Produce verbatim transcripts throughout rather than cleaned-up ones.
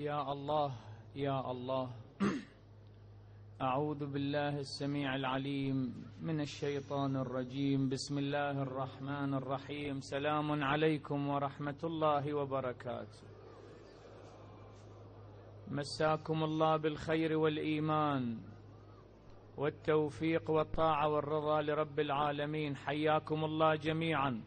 يا الله يا الله. أعوذ بالله السميع العليم من الشيطان الرجيم. بسم الله الرحمن الرحيم. سلام عليكم ورحمة الله وبركاته. مساكم الله بالخير والإيمان والتوفيق والطاعة والرضا لرب العالمين. حياكم الله جميعا،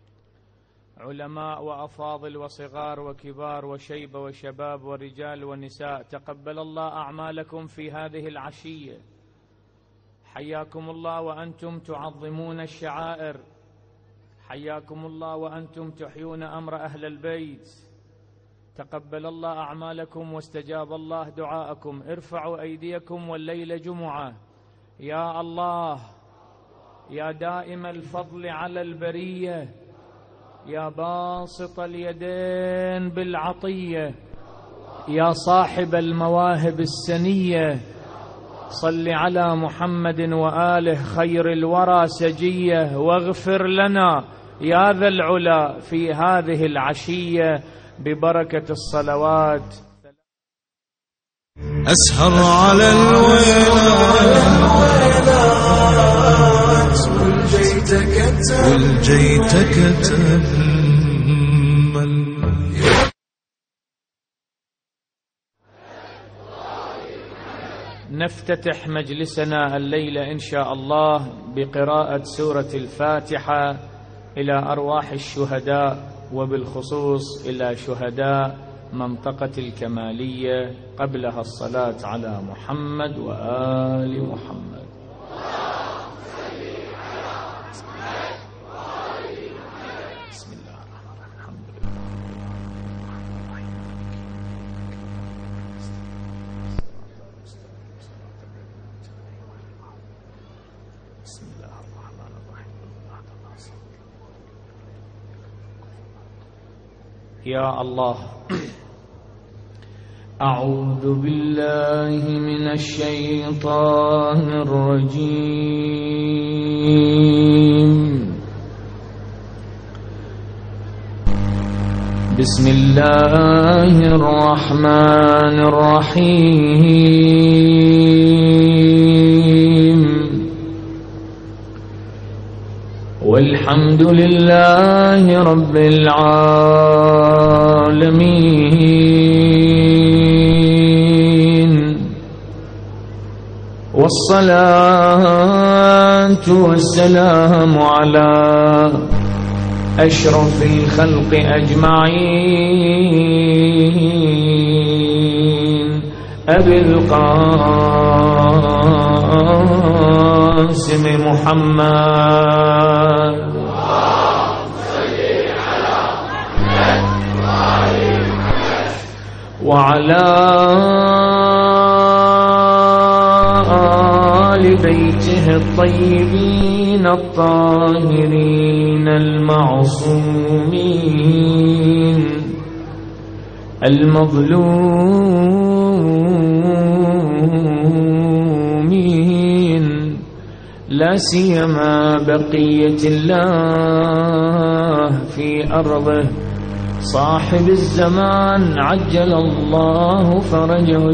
علماء وأفاضل وصغار وكبار وشيبة وشباب ورجال ونساء. تقبل الله أعمالكم في هذه العشية. حياكم الله وأنتم تعظمون الشعائر. حياكم الله وأنتم تحيون أمر أهل البيت. تقبل الله أعمالكم واستجاب الله دعاءكم. ارفعوا أيديكم والليلة جمعة. يا الله يا دائم الفضل على البرية، يا باسط اليدين بالعطية، يا صاحب المواهب السنية، صل على محمد وآله خير الورى سجية، واغفر لنا يا ذا العلا في هذه العشية ببركة الصلوات. أسهر على الويلات والجيتك تأمل. نفتتح مجلسنا الليلة إن شاء الله بقراءة سورة الفاتحة إلى أرواح الشهداء، وبالخصوص إلى شهداء منطقة الكمالية، قبلها الصلاة على محمد وآل محمد. بسم الله الرحمن الرحيم. الحمد لله. بسم الله الرحمن الرحيم. يا الله، أعوذ بالله من الشيطان الرجيم. بسم الله الرحمن الرحيم. والحمد لله رب العالمين، والصلاة والسلام على أشرف الخلق أجمعين، أبي القاسم محمد وعلى آل بيته الطيبين الطاهرين المعصومين المظلومين، لا سيما بقية الله في أرضه، صاحب الزمان عجل الله فرجه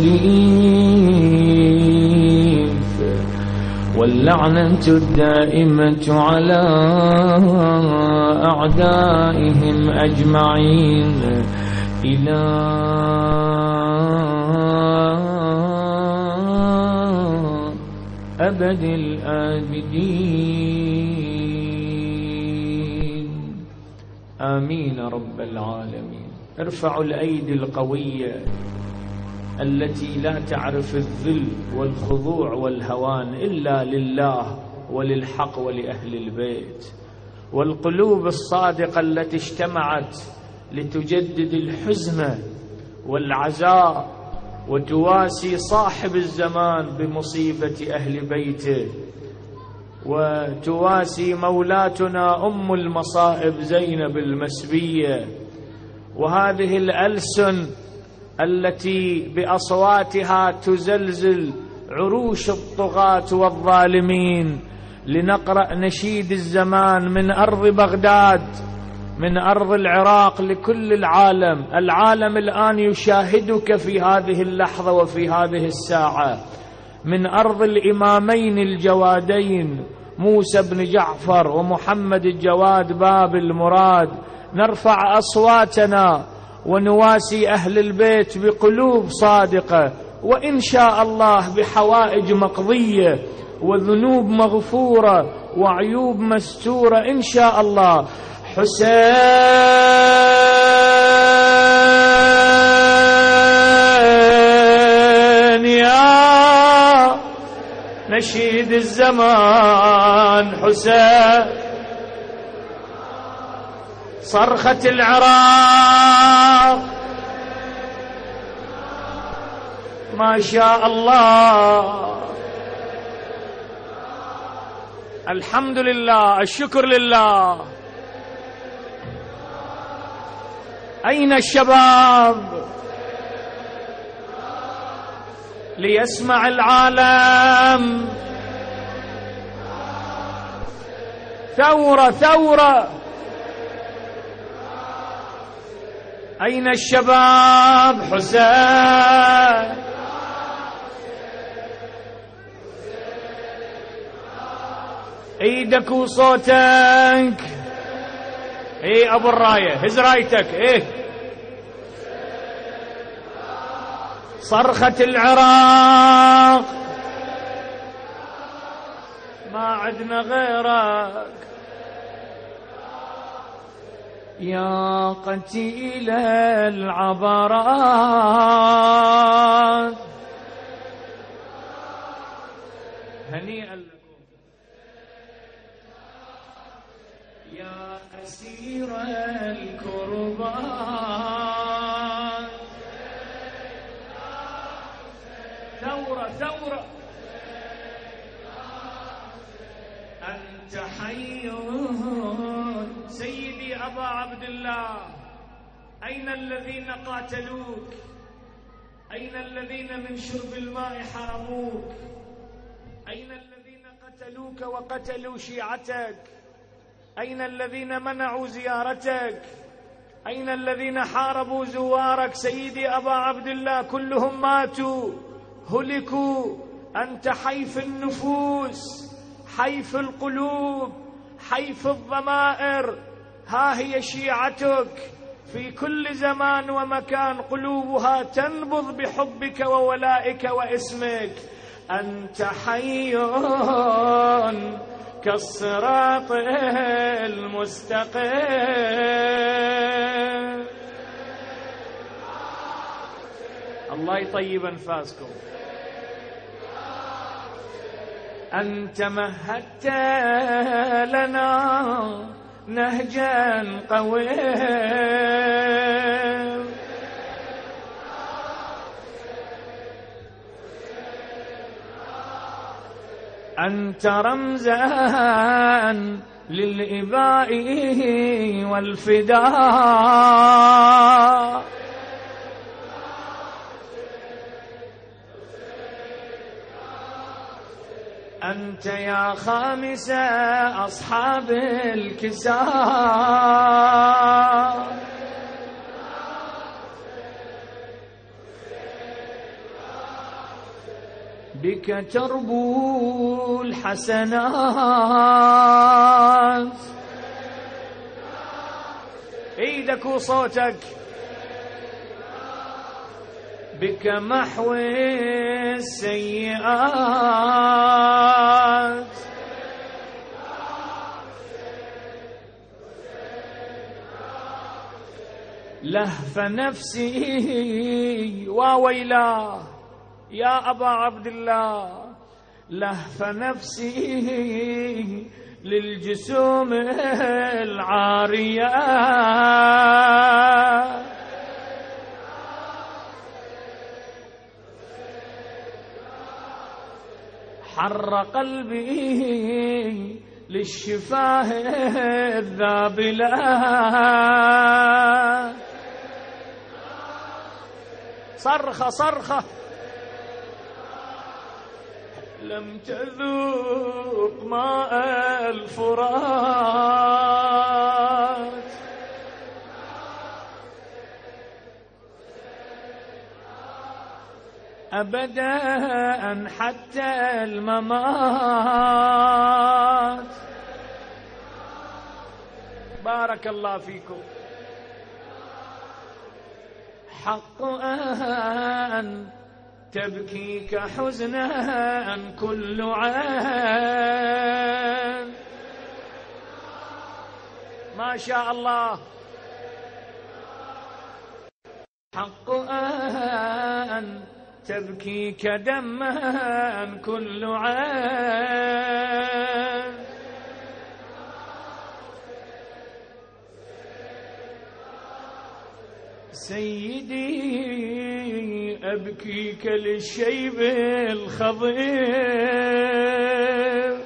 الشريف، واللعنة الدائمة على أعدائهم أجمعين إلى أبد الآبدين، آمين رب العالمين. ارفعوا الأيدي القوية التي لا تعرف الذل والخضوع والهوان إلا لله وللحق ولأهل البيت، والقلوب الصادقة التي اجتمعت لتجدد الحزن والعزاء وتواسي صاحب الزمان بمصيبة أهل بيته، وتواسي مولاتنا أم المصائب زينب المسبية، وهذه الألسن التي بأصواتها تزلزل عروش الطغاة والظالمين، لنقرأ نشيد الزمان من أرض بغداد من أرض العراق لكل العالم. العالم الآن يشاهدك في هذه اللحظة وفي هذه الساعة. من أرض الإمامين الجوادين موسى بن جعفر ومحمد الجواد باب المراد، نرفع أصواتنا ونواسي أهل البيت بقلوب صادقة، وإن شاء الله بحوائج مقضية وذنوب مغفورة وعيوب مستورة إن شاء الله. حسين يا نشيد الزمان، حسين صرخة العراق ما شاء الله. الحمد لله، الشكر لله. أين الشباب ليسمع العالم؟ ثورة ثورة. أين الشباب؟ حسين ايدك وصوتك. ايه ابو الراية، هز رايتك. ايه صرخة العراق ما عدنا غيرك يا قتيل العبرات. هنيئا لكم يا أسير الكربات. ثورة ثورة. أنت حي سيدي أبا عبد الله. أين الذين قاتلوك؟ أين الذين من شرب الماء حرموك؟ أين الذين قتلوك وقتلوا شيعتك؟ أين الذين منعوا زيارتك؟ أين الذين حاربوا زوارك؟ سيدي أبا عبد الله كلهم ماتوا هلكوا. أنت حي في النفوس، حي في القلوب، حي في الضمائر. ها هي شيعتك في كل زمان ومكان، قلوبها تنبض بحبك وولائك واسمك. أنت حي كالصراط المستقيم. الله يطيب أنفاسكم. أنت مهدت لنا نهجا قويا. أنت رمزا للإباء والفداء. أنت يا خامس أصحاب الكساء. بك تربو الحسنات. ايدك وصوتك. بك محو السيئات. لهف نفسي وويلاه يا أبا عبد الله. لهف نفسي للجسوم العارية. حر قلبي للشفاه الذابلة. صرخة صرخة. لم تذوق ماء الفرات. أبدا حتى الممات. بارك الله فيكم. حق أن تبكيك حزنا كل عين. ما شاء الله. حق أن تبكيك دما كل عين. سيدي أبكيك للشيب الخضير.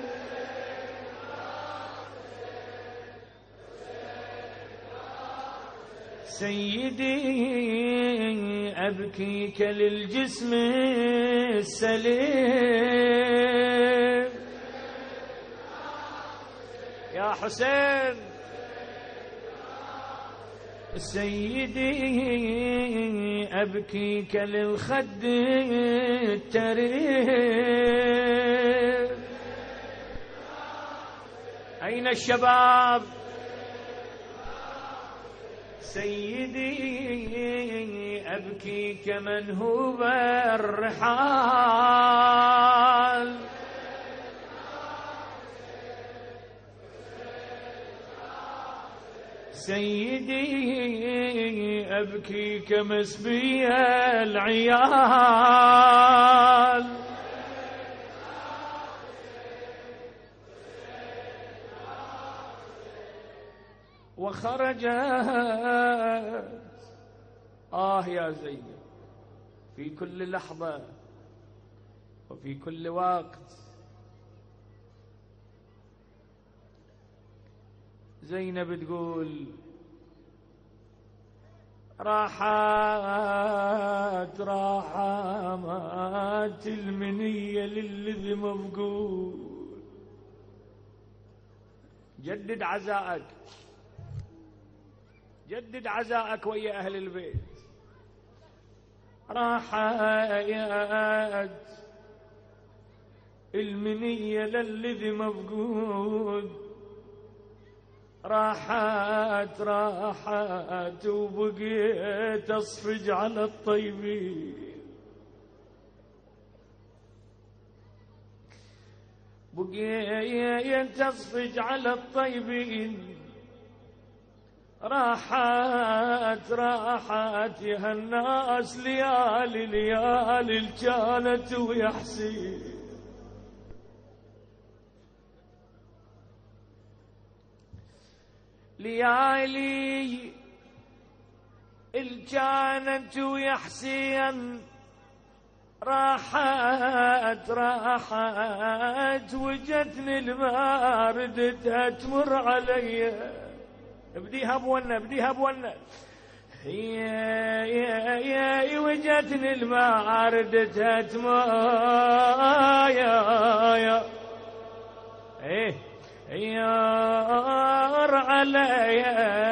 سيدي أبكيك للجسم السليم. يا حسين. سيدي أبكيك للخد الترير. أين الشباب؟ سيدي أبكيك منهوب الرحال. سيدي أبكيك مسبي العيال. وخرج آه يا زينب في كل لحظة وفي كل وقت. زينب تقول راحت راحت المنية للذي مفقود. جدد عزائك، جدد عزائك ويا أهل البيت. راحت المنية للذي مفقود. راحت راحت وبقيت أصفج على الطيبين. بقيت أصفج على الطيبين. راحت راحت يا الناس ليالي ليالي كانت ويا حسين. ليالي الكانت ويا حسين. راحت راحت وجتني الباردة تمر علي. بديها بونا بديها بونا. يا يا يا وجتني الباردة تمر يا يا ايه يار علي.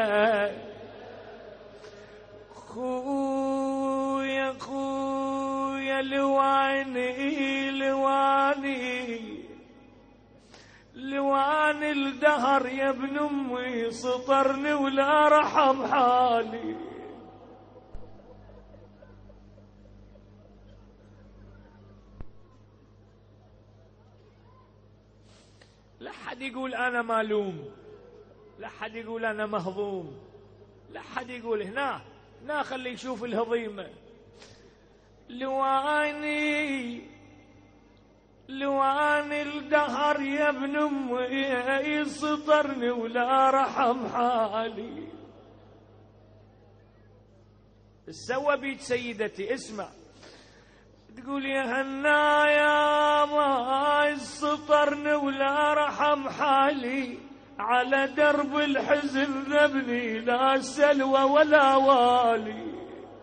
خويا خويا لواني لواني لواني الدهر يا ابن امي سطرني ولا رحم حالي. لا حد يقول أنا مالوم، لا حد يقول أنا مهضوم، لا حد يقول هنا هنا خلي يشوف الهضيمة. لواني لواني الدهر يا ابن أمي سطرني ولا رحم حالي. السوى بيت سيدتي اسمع تقول يا هنا يا ما سطرني ولا رحم حالي. على درب الحزن ذبني لا سلوى ولا والي.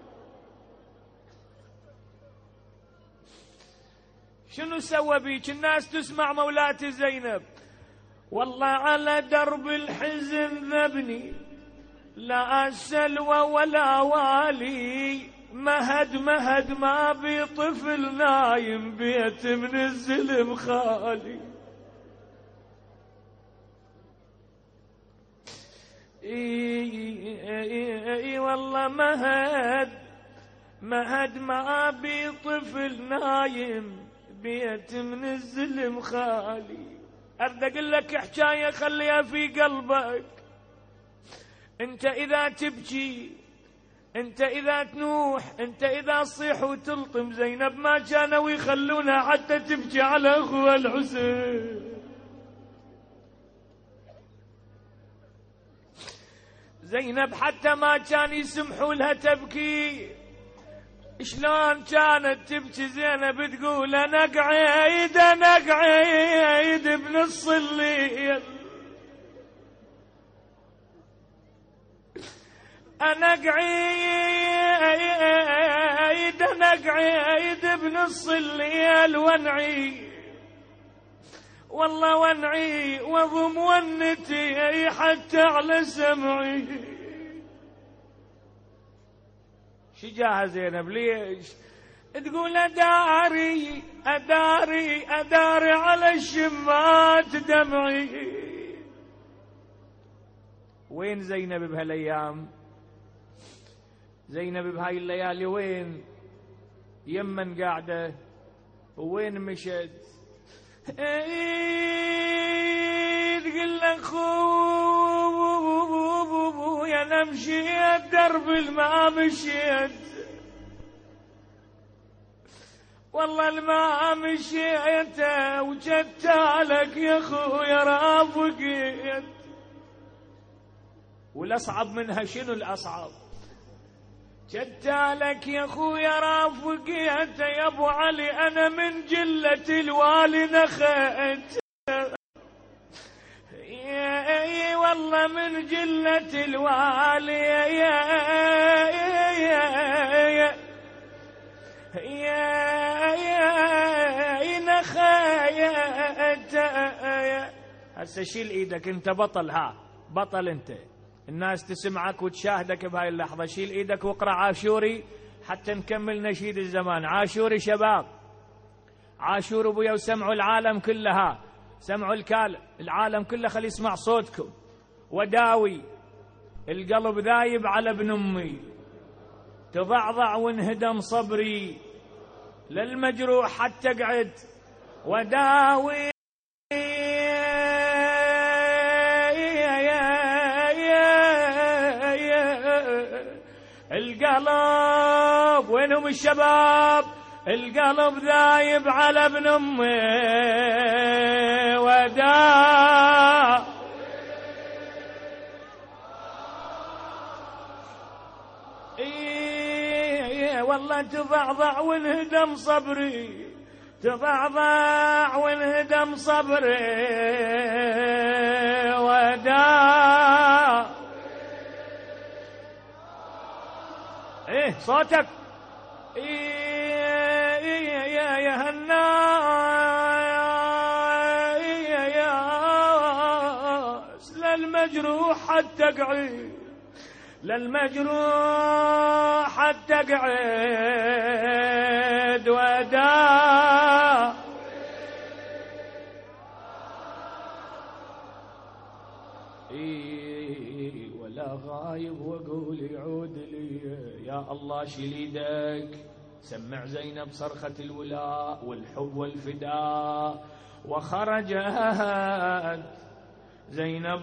شنو سوى بيك؟ الناس تسمع مولاتي زينب. والله على درب الحزن ذبني لا سلوى ولا والي. مهد مهد ما بي طفل نايم بيت من الزلم خالي. اي والله مهد مهد ما بي طفل نايم بيت من الزلم خالي. ارد اقول لك حكايه خليها في قلبك. انت اذا تبكي، انت اذا تنوح، انت اذا تصيح وتلطم، زينب ما كانوا يخلونها حتى تبكي على اخوها الحسين. زينب حتى ما كان يسمحوا لها تبكي. شلون كانت تبكي زينب؟ تقول انا قعيد انا قعيد بنص الليل، انا قعيد انا قعيد بنص الليل وانعي، والله وانعي واضم ونتي حتى على سمعي. شجاها زينب ليش؟ تقول اداري اداري اداري على الشمات دمعي. وين زينب بهالايام؟ زينب بهاي الليالي وين؟ يمن قاعده وين مشت؟ تقول لك خويا انا مشيت درب الماء مشيت، والله الماء مشيت وجدتالك يا خويا رافقيت. والاصعب منها شنو الاصعب؟ جدتالك يا خويا رافقيت يا ابو علي، انا من جلة الوالي نخيت. اي والله من جلة الوالي يا يا يا نخيت. هسه شيل ايدك انت بطل، ها بطل انت، الناس تسمعك وتشاهدك بهاي اللحظة. شيل ايدك واقرأ عاشوري حتى نكمل نشيد الزمان. عاشوري شباب، عاشور ابويا، وسمعوا العالم كلها، سمعوا الكال العالم كله، خلي يسمع صوتكم. وداوي القلب ذايب على ابن امي، تضعضع وانهدم صبري، للمجروح حتى اقعد وداوي القلب. وينهم الشباب؟ القلب ذايب على ابن امي ودا. ايه والله تضعضع وانهدم صبري، تضعضع وانهدم صبري ودا. ايه صوتك. ايه يا يا هالناس للمجروح حتى قعد، للمجروح حتى قعد ودا. ايه ولا غايب واقول يعود لي. يا الله شيل ايدك، سمع زينب صرخة الولاء والحب والفداء. وخرجت زينب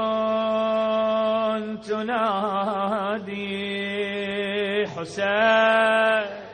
تنادي حسين،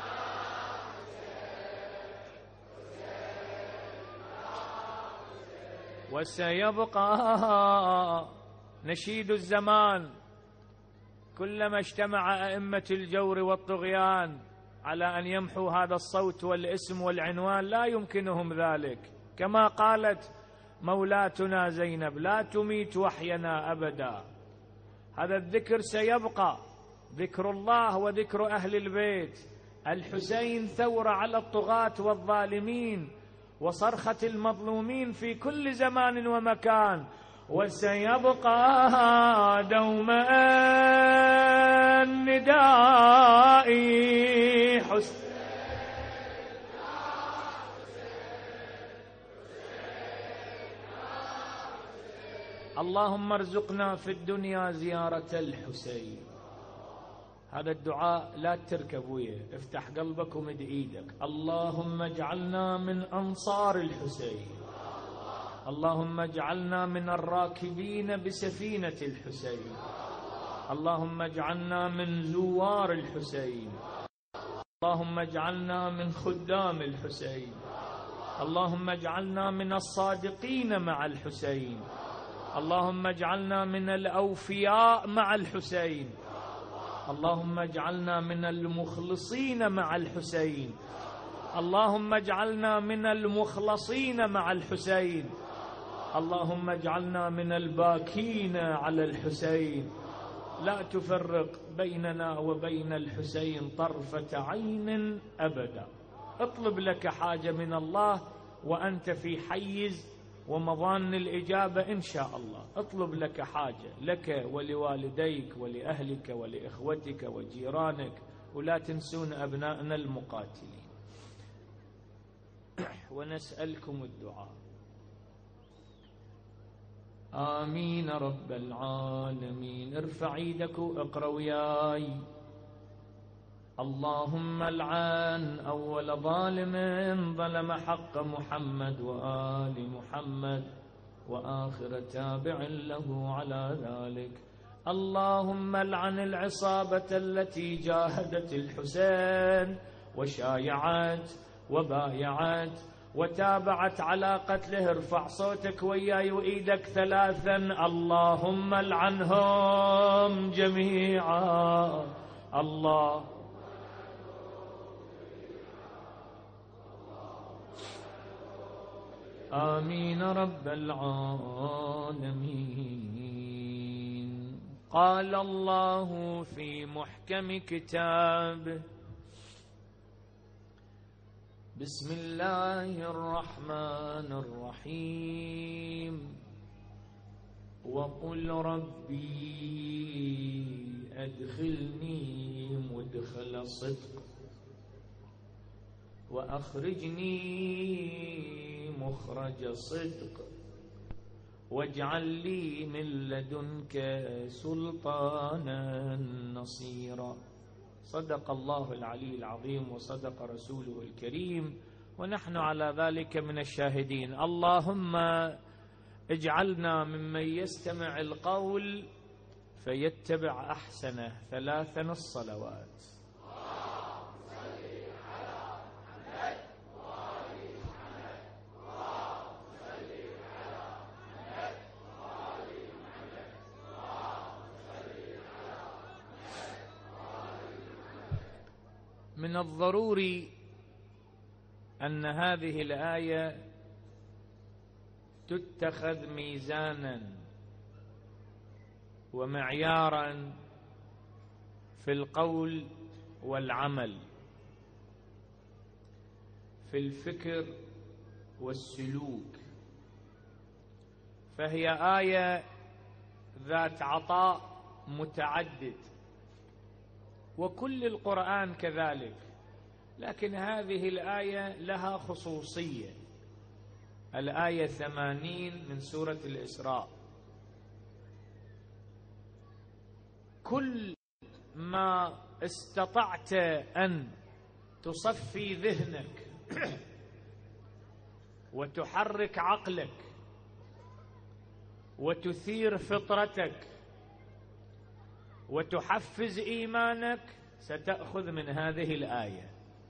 وسيبقى نشيد الزمان كلما اجتمع أئمة الجور والطغيان على أن يمحوا هذا الصوت والاسم والعنوان، لا يمكنهم ذلك. كما قالت مولاتنا زينب: لا تميت وحينا أبدا. هذا الذكر سيبقى، ذكر الله وذكر أهل البيت. الحسين ثورة على الطغاة والظالمين، وصرخة المظلومين في كل زمان ومكان، وسيبقى دوما ندائي حسين. اللهم ارزقنا في الدنيا زيارة الحسين. هذا الدعاء لا تركب ويه، افتح قلبك ومد ايدك. اللهم اجعلنا من انصار الحسين، اللهم اجعلنا من الراكبين بسفينة الحسين، اللهم اجعلنا من زوار الحسين، اللهم اجعلنا من خدام الحسين، اللهم اجعلنا من الصادقين مع الحسين، اللهم اجعلنا من الأوفياء مع الحسين، اللهم اجعلنا من المخلصين مع الحسين، اللهم اجعلنا من المخلصين مع الحسين، اللهم اجعلنا من الباكين على الحسين. لا تفرق بيننا وبين الحسين طرفة عين أبدا. اطلب لك حاجة من الله وأنت في حيز ومظان الإجابة إن شاء الله. اطلب لك حاجة لك ولوالديك ولأهلك ولإخوتك وجيرانك، ولا تنسون أبنائنا المقاتلين. ونسألكم الدعاء. آمين رب العالمين. ارفع ايدك واقرأ وياي. اللهم العن أول ظالم ظلم حق محمد وآل محمد وآخر تابع له على ذلك. اللهم العن العصابة التي جاهدت الحسين وشايعت وبايعت وتابعت على قتله. ارفع صوتك وياي وإيدك ثلاثا. اللهم العنهم جميعا. الله آمين رب العالمين. قال الله في محكم كتابه: بسم الله الرحمن الرحيم. وقل ربي أدخلني مدخل صدق وأخرجني مخرج صدق واجعل لي من لدنك سلطانا نصيرا. صدق الله العلي العظيم وصدق رسوله الكريم، ونحن على ذلك من الشاهدين. اللهم اجعلنا ممن يستمع القول فيتبع أحسنه. ثلاثا الصلوات. من الضروري أن هذه الآية تتخذ ميزانا ومعيارا في القول والعمل، في الفكر والسلوك. فهي آية ذات عطاء متعدد، وكل القرآن كذلك، لكن هذه الآية لها خصوصية. الآية ثمانين من سورة الإسراء. كل ما استطعت أن تصفي ذهنك وتحرك عقلك وتثير فطرتك وتحفز إيمانك ستأخذ من هذه الآية.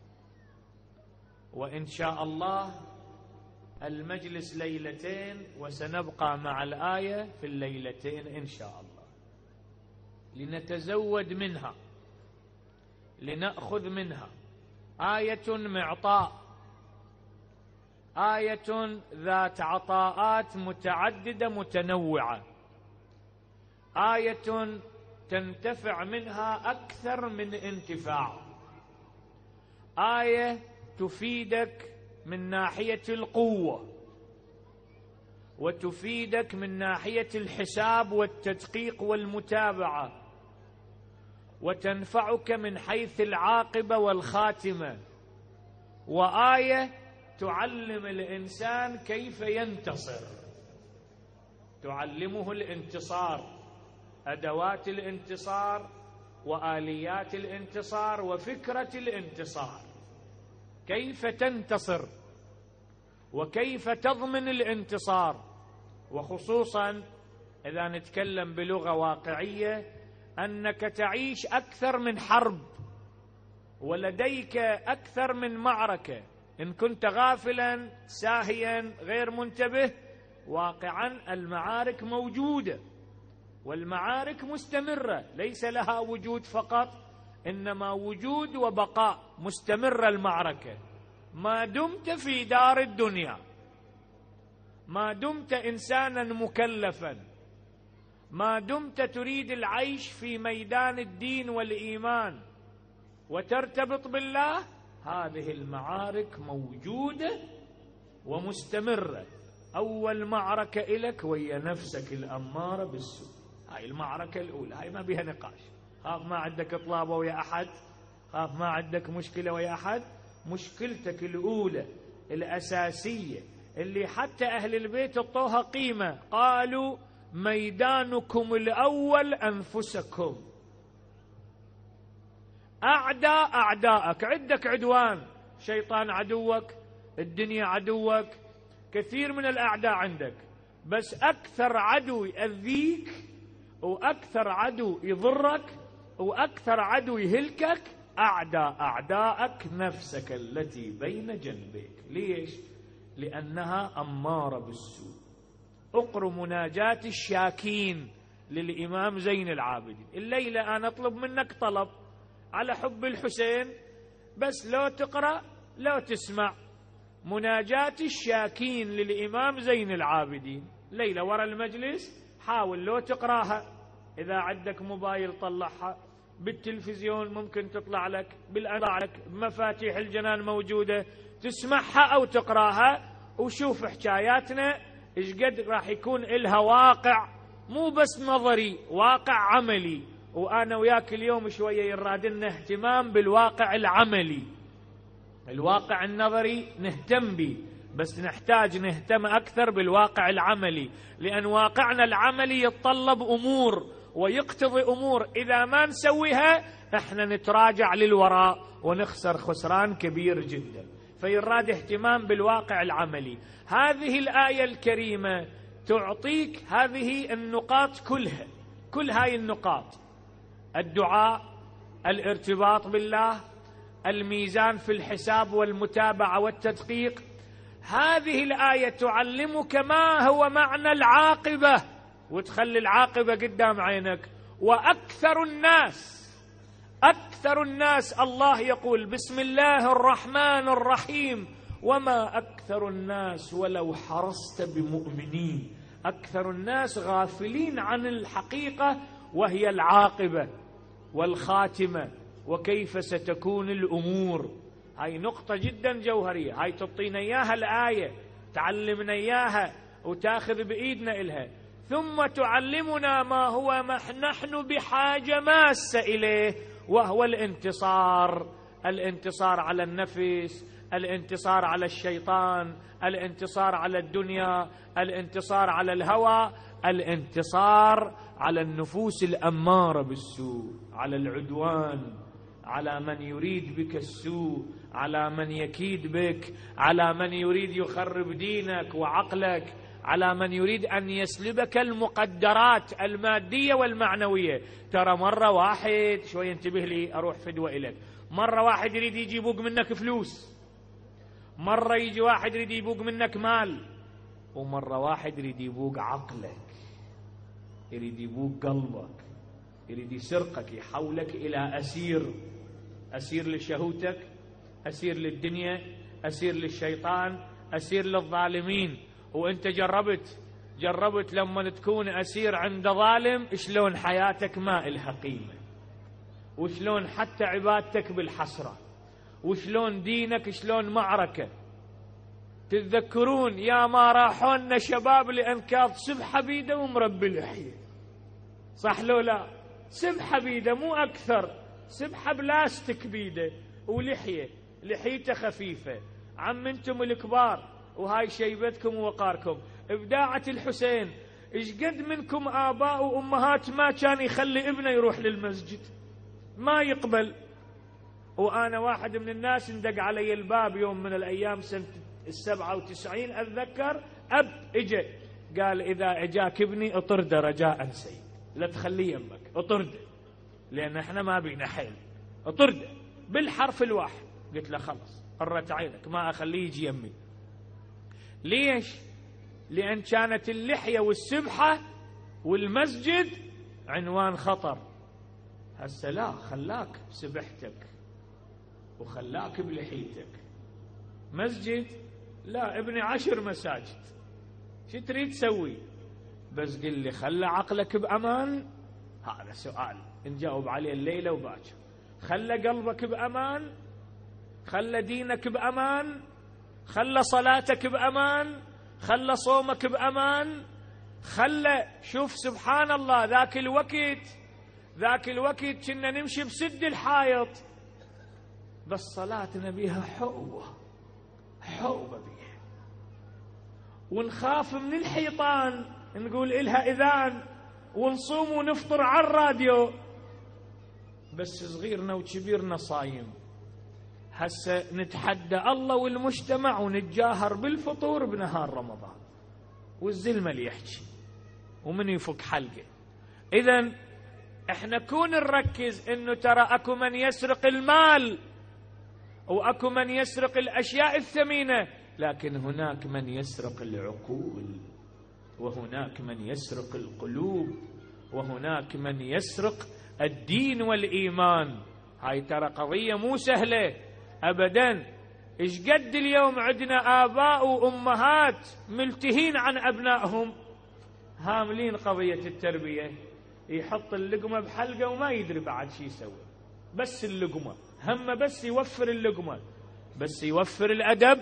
وإن شاء الله المجلس ليلتين، وسنبقى مع الآية في الليلتين إن شاء الله، لنتزود منها، لنأخذ منها. آية معطاء، آية ذات عطاءات متعددة متنوعة، آية تنتفع منها أكثر من انتفاع، آية تفيدك من ناحية القوة، وتفيدك من ناحية الحساب والتدقيق والمتابعة، وتنفعك من حيث العاقبة والخاتمة، وآية تعلم الإنسان كيف ينتصر، تعلمه الانتصار، أدوات الانتصار وآليات الانتصار وفكرة الانتصار، كيف تنتصر وكيف تضمن الانتصار. وخصوصا إذا نتكلم بلغة واقعية أنك تعيش أكثر من حرب ولديك أكثر من معركة، إن كنت غافلا ساهيا غير منتبه، واقعا المعارك موجودة والمعارك مستمرة، ليس لها وجود فقط، إنما وجود وبقاء، مستمرة المعركة ما دمت في دار الدنيا، ما دمت إنسانا مكلفا، ما دمت تريد العيش في ميدان الدين والإيمان وترتبط بالله، هذه المعارك موجودة ومستمرة. أول معركة إلك وهي نفسك الأمارة بالسوء، هاي المعركة الأولى، هاي ما بها نقاش. خاف ما عندك إطلابة ويا أحد، خاف ما عندك مشكلة ويا أحد، مشكلتك الأولى الأساسية اللي حتى أهل البيت اعطوها قيمة، قالوا ميدانكم الأول أنفسكم. أعداء أعداءك، عندك عدوان، شيطان عدوك، الدنيا عدوك، كثير من الأعداء عندك، بس أكثر عدو يأذيك وأكثر عدو يضرك وأكثر عدو يهلكك أعداء أعداءك نفسك التي بين جنبيك. ليش؟ لأنها أمارة بالسوء. اقرأ مناجاة الشاكين للإمام زين العابدين. الليلة أنا أطلب منك طلب على حب الحسين، بس لو تقرأ لو تسمع مناجاة الشاكين للإمام زين العابدين ليلة ورا المجلس، حاول لو تقراها، إذا عندك موبايل طلعها، بالتلفزيون ممكن تطلع لك، بالأنواع لك، بمفاتيح الجنان موجودة، تسمعها أو تقراها، وشوف حكاياتنا إيش قد راح يكون إلها واقع، مو بس نظري، واقع عملي. وأنا وياك اليوم شوية يرادلنا اهتمام بالواقع العملي. الواقع النظري نهتم به، بس نحتاج نهتم أكثر بالواقع العملي، لأن واقعنا العملي يتطلب أمور ويقتضي أمور، إذا ما نسويها احنا نتراجع للوراء ونخسر خسران كبير جدا. فيراد اهتمام بالواقع العملي. هذه الآية الكريمة تعطيك هذه النقاط كلها، كل هاي النقاط: الدعاء، الارتباط بالله، الميزان في الحساب والمتابعة والتدقيق. هذه الآية تعلمك ما هو معنى العاقبة، وتخلي العاقبة قدام عينك. وأكثر الناس أكثر الناس الله يقول بسم الله الرحمن الرحيم وما أكثر الناس ولو حرصت بمؤمنين. أكثر الناس غافلين عن الحقيقة وهي العاقبة والخاتمة وكيف ستكون الأمور. هاي نقطة جدا جوهرية، هاي تعطينا إياها الآية، تعلمنا إياها وتاخذ بإيدنا إلها، ثم تعلمنا ما هو نحن بحاجة ماسة إليه، وهو الانتصار. الانتصار على النفس، الانتصار على الشيطان، الانتصار على الدنيا، الانتصار على الهوى، الانتصار على النفوس الأمارة بالسوء، على العدوان، على من يريد بك السوء، على من يكيد بك، على من يريد يخرب دينك وعقلك، على من يريد أن يسلبك المقدرات المادية والمعنوية. ترى مرة واحد، شوي انتبه لي أروح فدوة إليك، مرة واحد يريد يجي يبوق منك فلوس، مرة يجي واحد يريد يبوق منك مال، ومرة واحد يريد يبوق عقلك، يريد يبوق قلبك، يريد يسرقك، يحولك إلى أسير، أسير لشهوتك، أسير للدنيا، أسير للشيطان، أسير للظالمين. وانت جربت جربت لما تكون أسير عند ظالم شلون حياتك ما إلها قيمة، وشلون حتى عبادتك بالحسرة، وشلون دينك شلون معركة. تتذكرون يا ما راحونا شباب لأنكاض سبحة بيده ومربي لحية، صح لو لا؟ سبحة بيده مو أكثر، سبحة بلاستيك بيده ولحية، لحيته خفيفة. عم انتم الكبار وهاي شيبتكم ووقاركم. إبداعة الحسين إيش قد منكم آباء وأمهات ما كان يخلي ابنه يروح للمسجد، ما يقبل. وأنا واحد من الناس اندق علي الباب يوم من الأيام سنة السبعة وتسعين أتذكر، أب إجا قال إذا إجاك ابني اطرده رجاء سيد، لا تخليه يمك، اطرده لأن احنا ما بينا حيل، اطرده بالحرف الواحد. قلت له خلص قرت عينك ما أخليه يجي يمي. ليش؟ لأن كانت اللحية والسبحة والمسجد عنوان خطر. هسه لا، خلاك بسبحتك وخلاك بلحيتك. مسجد لا، ابني عشر مساجد، شو تريد تسوي؟ بس قل لي خلى عقلك بأمان. هذا سؤال نجاوب عليه الليلة وباكر. خلى قلبك بأمان، خلى دينك بأمان، خلى صلاتك بأمان، خلى صومك بأمان، خلى. شوف سبحان الله، ذاك الوقت ذاك الوقت كنا نمشي بسد الحائط، بس صلاتنا بيها حوبة حوبة بيها، ونخاف من الحيطان نقول إلها إذان، ونصوم ونفطر على الراديو، بس صغيرنا وكبيرنا صايم. هسه نتحدى الله والمجتمع ونتجاهر بالفطور بنهار رمضان، والزلمة اللي يحكي ومن يفك حلقه. إذن احنا كون نركز انه ترى اكو من يسرق المال واكو من يسرق الاشياء الثمينة، لكن هناك من يسرق العقول، وهناك من يسرق القلوب، وهناك من يسرق الدين والإيمان. هاي ترى قضية مو سهلة أبدا. إيش قد اليوم عندنا آباء وأمهات ملتهين عن أبنائهم، هاملين قضية التربية، يحط اللقمة بحلقة وما يدري بعد شي يسوي، بس اللقمة هم، بس يوفر اللقمة، بس يوفر الأدب،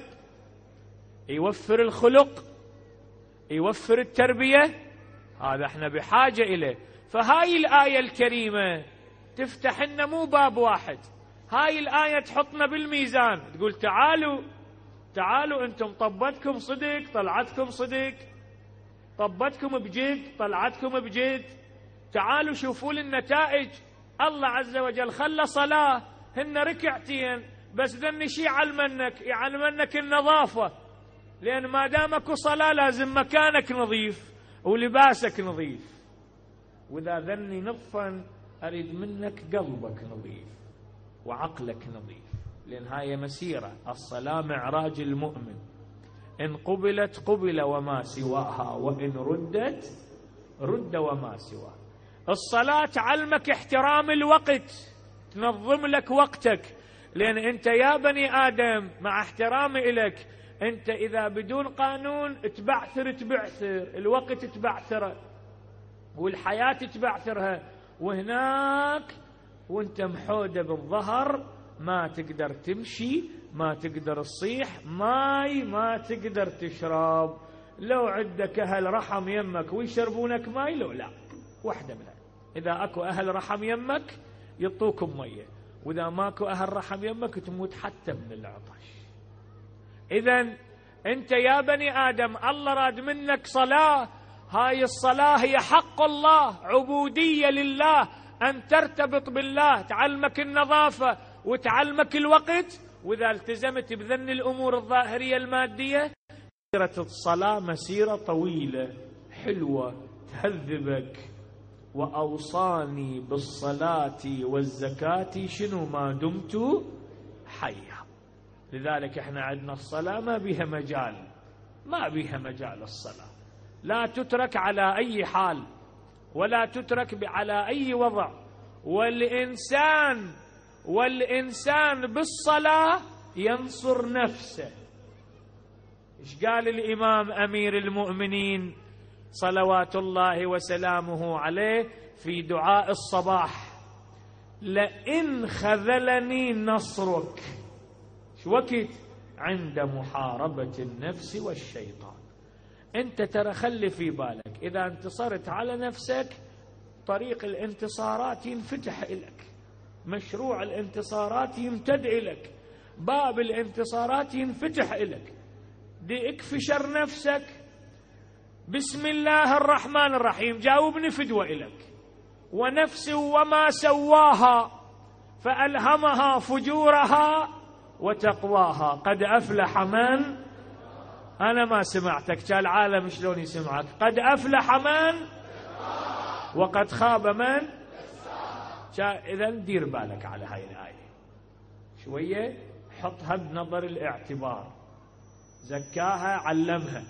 يوفر الخلق، يوفر التربية. هذا احنا بحاجة إليه. فهاي الآية الكريمة تفتح لنا مو باب واحد، هاي الآية تحطنا بالميزان، تقول تعالوا تعالوا انتم طبتكم صدق، طلعتكم صدق، طبتكم بجد، طلعتكم بجد، تعالوا شوفوا النتائج. الله عز وجل خلى صلاة هن ركعتين بس، ذني شي يعلمنك، يعلمنك النظافة، لأن ما دامك صلاة لازم مكانك نظيف ولباسك نظيف. وإذا ذني نظفا أريد منك قلبك نظيف وعقلك نظيف، لأن هاي مسيرة الصلاة معراج المؤمن، إن قبلت قبل وما سواها، وإن ردت رد وما سواها. الصلاة تعلمك احترام الوقت، تنظم لك وقتك، لأن أنت يا بني آدم مع احترامي إليك، أنت إذا بدون قانون تبعثر تبعثر الوقت، تبعثره والحياة تبعثرها، وهناك وانت محودة بالظهر ما تقدر تمشي، ما تقدر تصيح، ماي ما تقدر تشرب. لو عندك أهل رحم يمك ويشربونك ماي، لو لا واحدة منها. إذا أكو أهل رحم يمك يطوكم مية، وإذا ماكو أهل رحم يمك تموت حتى من العطش. إذن أنت يا بني آدم الله راد منك صلاة، هاي الصلاة هي حق الله، عبودية لله، أن ترتبط بالله، تعلمك النظافة وتعلمك الوقت. وإذا التزمت بذن الأمور الظاهرية المادية، مسيرة الصلاة مسيرة طويلة حلوة تهذبك. وأوصاني بالصلاة والزكاة شنو ما دمت حيا. لذلك احنا عندنا الصلاة ما بها مجال، ما بها مجال الصلاة، لا تترك على أي حال ولا تترك على أي وضع. والإنسان والإنسان بالصلاة ينصر نفسه. إيش قال الإمام أمير المؤمنين صلوات الله وسلامه عليه في دعاء الصباح؟ لئن خذلني نصرك. شو وقت عند محاربة النفس والشيطان. أنت ترى خلي في بالك، إذا انتصرت على نفسك طريق الانتصارات ينفتح إلك، مشروع الانتصارات يمتد إلك، باب الانتصارات ينفتح إلك. دي اكفي شر نفسك بسم الله الرحمن الرحيم، جاوبني فدوة إلك. ونفس وما سواها فألهمها فجورها وتقواها قد أفلح من. أنا ما سمعتك، كان العالم شلون يسمعك؟ قد أفلح من وقد خاب من. إذا دير بالك على هاي الآية شوية، حطها بنظر الاعتبار. زكاها علمها،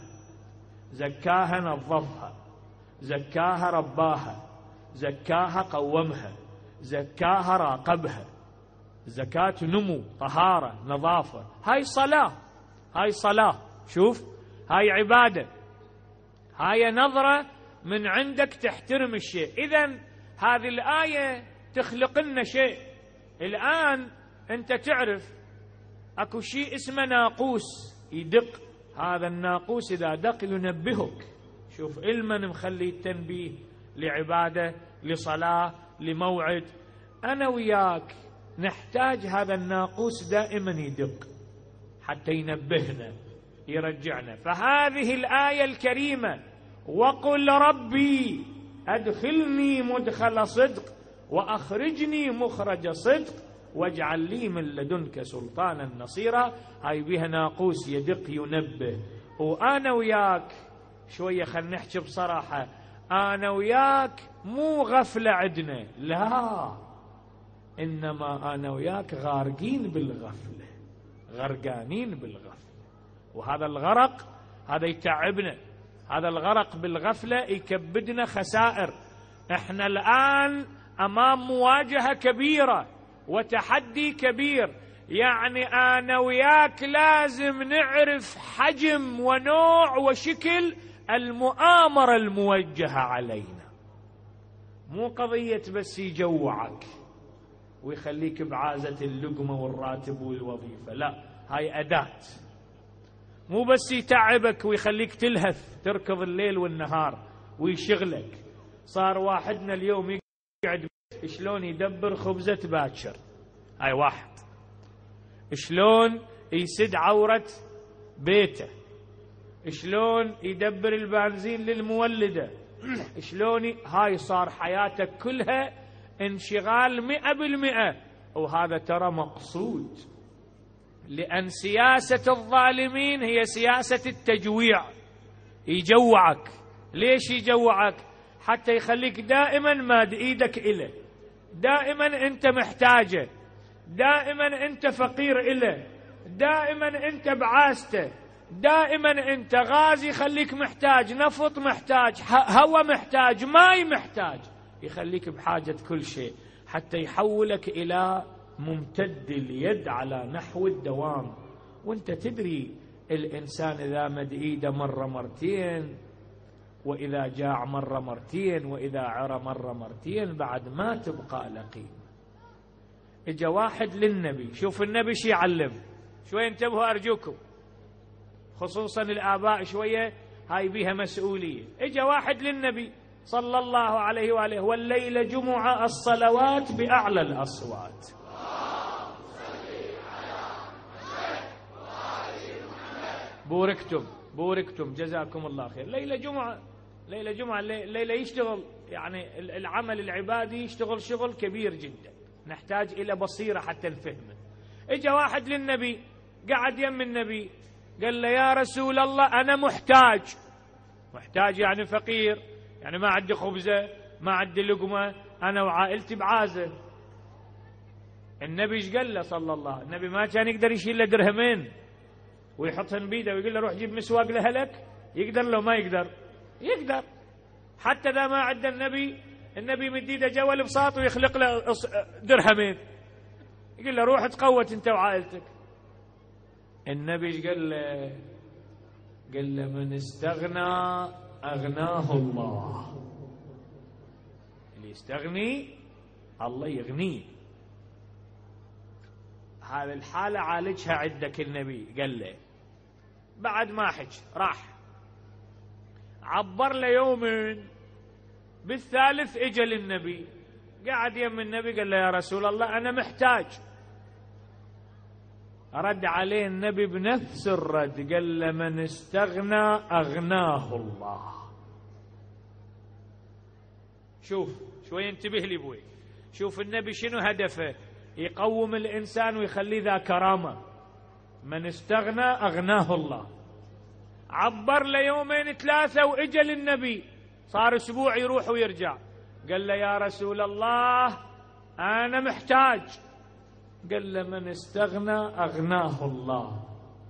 زكاها نظفها، زكاها رباها، زكاها قومها، زكاها راقبها. زكاة نمو، طهارة، نظافة. هاي صلاة، هاي صلاة. شوف، هاي عبادة، هاي نظرة من عندك تحترم الشيء. إذن هذه الآية تخلق لنا شيء. الآن أنت تعرف أكو شيء اسمه ناقوس يدق، هذا الناقوس إذا دق ينبهك. شوف علما مخلي التنبيه لعبادة، لصلاة، لموعد. أنا وياك نحتاج هذا الناقوس دائما يدق حتى ينبهنا، يرجعنا. فهذه الآية الكريمة وقل ربي أدخلني مدخل صدق وأخرجني مخرج صدق واجعل لي من لدنك سلطانا نصيرا، هاي بها ناقوس يدق ينبه. وأنا وياك شوية خلنا نحكي بصراحة، أنا وياك مو غفلة عدنا، لا، إنما أنا وياك غارقين بالغفلة، غرقانين بالغفلة. وهذا الغرق هذا يتعبنا، هذا الغرق بالغفلة يكبدنا خسائر. احنا الآن أمام مواجهة كبيرة وتحدي كبير، يعني أنا وياك لازم نعرف حجم ونوع وشكل المؤامرة الموجهة علينا. مو قضية بس يجوعك ويخليك بعازة اللقمة والراتب والوظيفة، لا، هاي أداة. مو بس يتعبك ويخليك تلهث تركض الليل والنهار ويشغلك. صار واحدنا اليوم يقعد شلون يدبر خبزة باكر، هاي واحد. شلون يسد عورة بيته، شلون يدبر البنزين للمولدة، شلون ي... هاي صار حياتك كلها انشغال مئة بالمئة. وهذا ترى مقصود، لأن سياسة الظالمين هي سياسة التجويع. يجوعك. ليش يجوعك؟ حتى يخليك دائما ماد ايدك إله، دائما انت محتاجه، دائما انت فقير إله، دائما انت بعاسته، دائما انت غازي خليك محتاج، نفط محتاج، هواء محتاج، ماي محتاج. يخليك بحاجة كل شيء حتى يحولك إلى ممتد اليد على نحو الدوام. وانت تدري الإنسان إذا مد إيده مرة مرتين، وإذا جاع مرة مرتين، وإذا عرى مرة مرتين، بعد ما تبقى لقيم. اجا واحد للنبي، شوف النبي شي يعلم، شوية انتبهوا أرجوكم، خصوصا الآباء شوية هاي بيها مسؤولية. اجا واحد للنبي صلى الله عليه وآله، والليل جمع الصلوات بأعلى الأصوات. بوركتم بوركتم جزاكم الله خير. ليلة جمعة، ليلة جمعة، ليلة يشتغل، يعني العمل العبادي يشتغل شغل كبير جدا، نحتاج إلى بصيرة حتى نفهمه. اجا واحد للنبي قعد يم النبي قال له يا رسول الله أنا محتاج. محتاج يعني فقير، يعني ما عندي خبزة، ما عندي لقمة، أنا وعائلتي بعازة. النبي ايش قال له صلى الله؟ النبي ما كان يقدر يشيل له درهمين ويحطهن بيده ويقول له روح جيب مسواق لأهلك؟ يقدر لو ما يقدر؟ يقدر. حتى إذا ما عنده النبي، النبي مد ايده جوا البساط ويخلق له درهمين، يقول له روح تقوت انت وعائلتك. النبي ايش قال له؟ قال له من استغنى أغناه الله. اللي يستغني الله يغنيه. هذه الحالة عالجها عندك النبي. قال له بعد ما حج راح عبر له يومين، بالثالث اجى للنبي قعد يم النبي قال له يا رسول الله أنا محتاج. رد عليه النبي بنفس الرد قال له من استغنى أغناه الله. شوف شوي انتبه لي بوي، شوف النبي شنو هدفه، يقوم الإنسان ويخليه ذا كرامة. من استغنى أغناه الله. عبر له يومين ثلاثة وإجا للنبي، صار أسبوع يروح ويرجع. قال له يا رسول الله أنا محتاج. قال له من استغنى أغناه الله.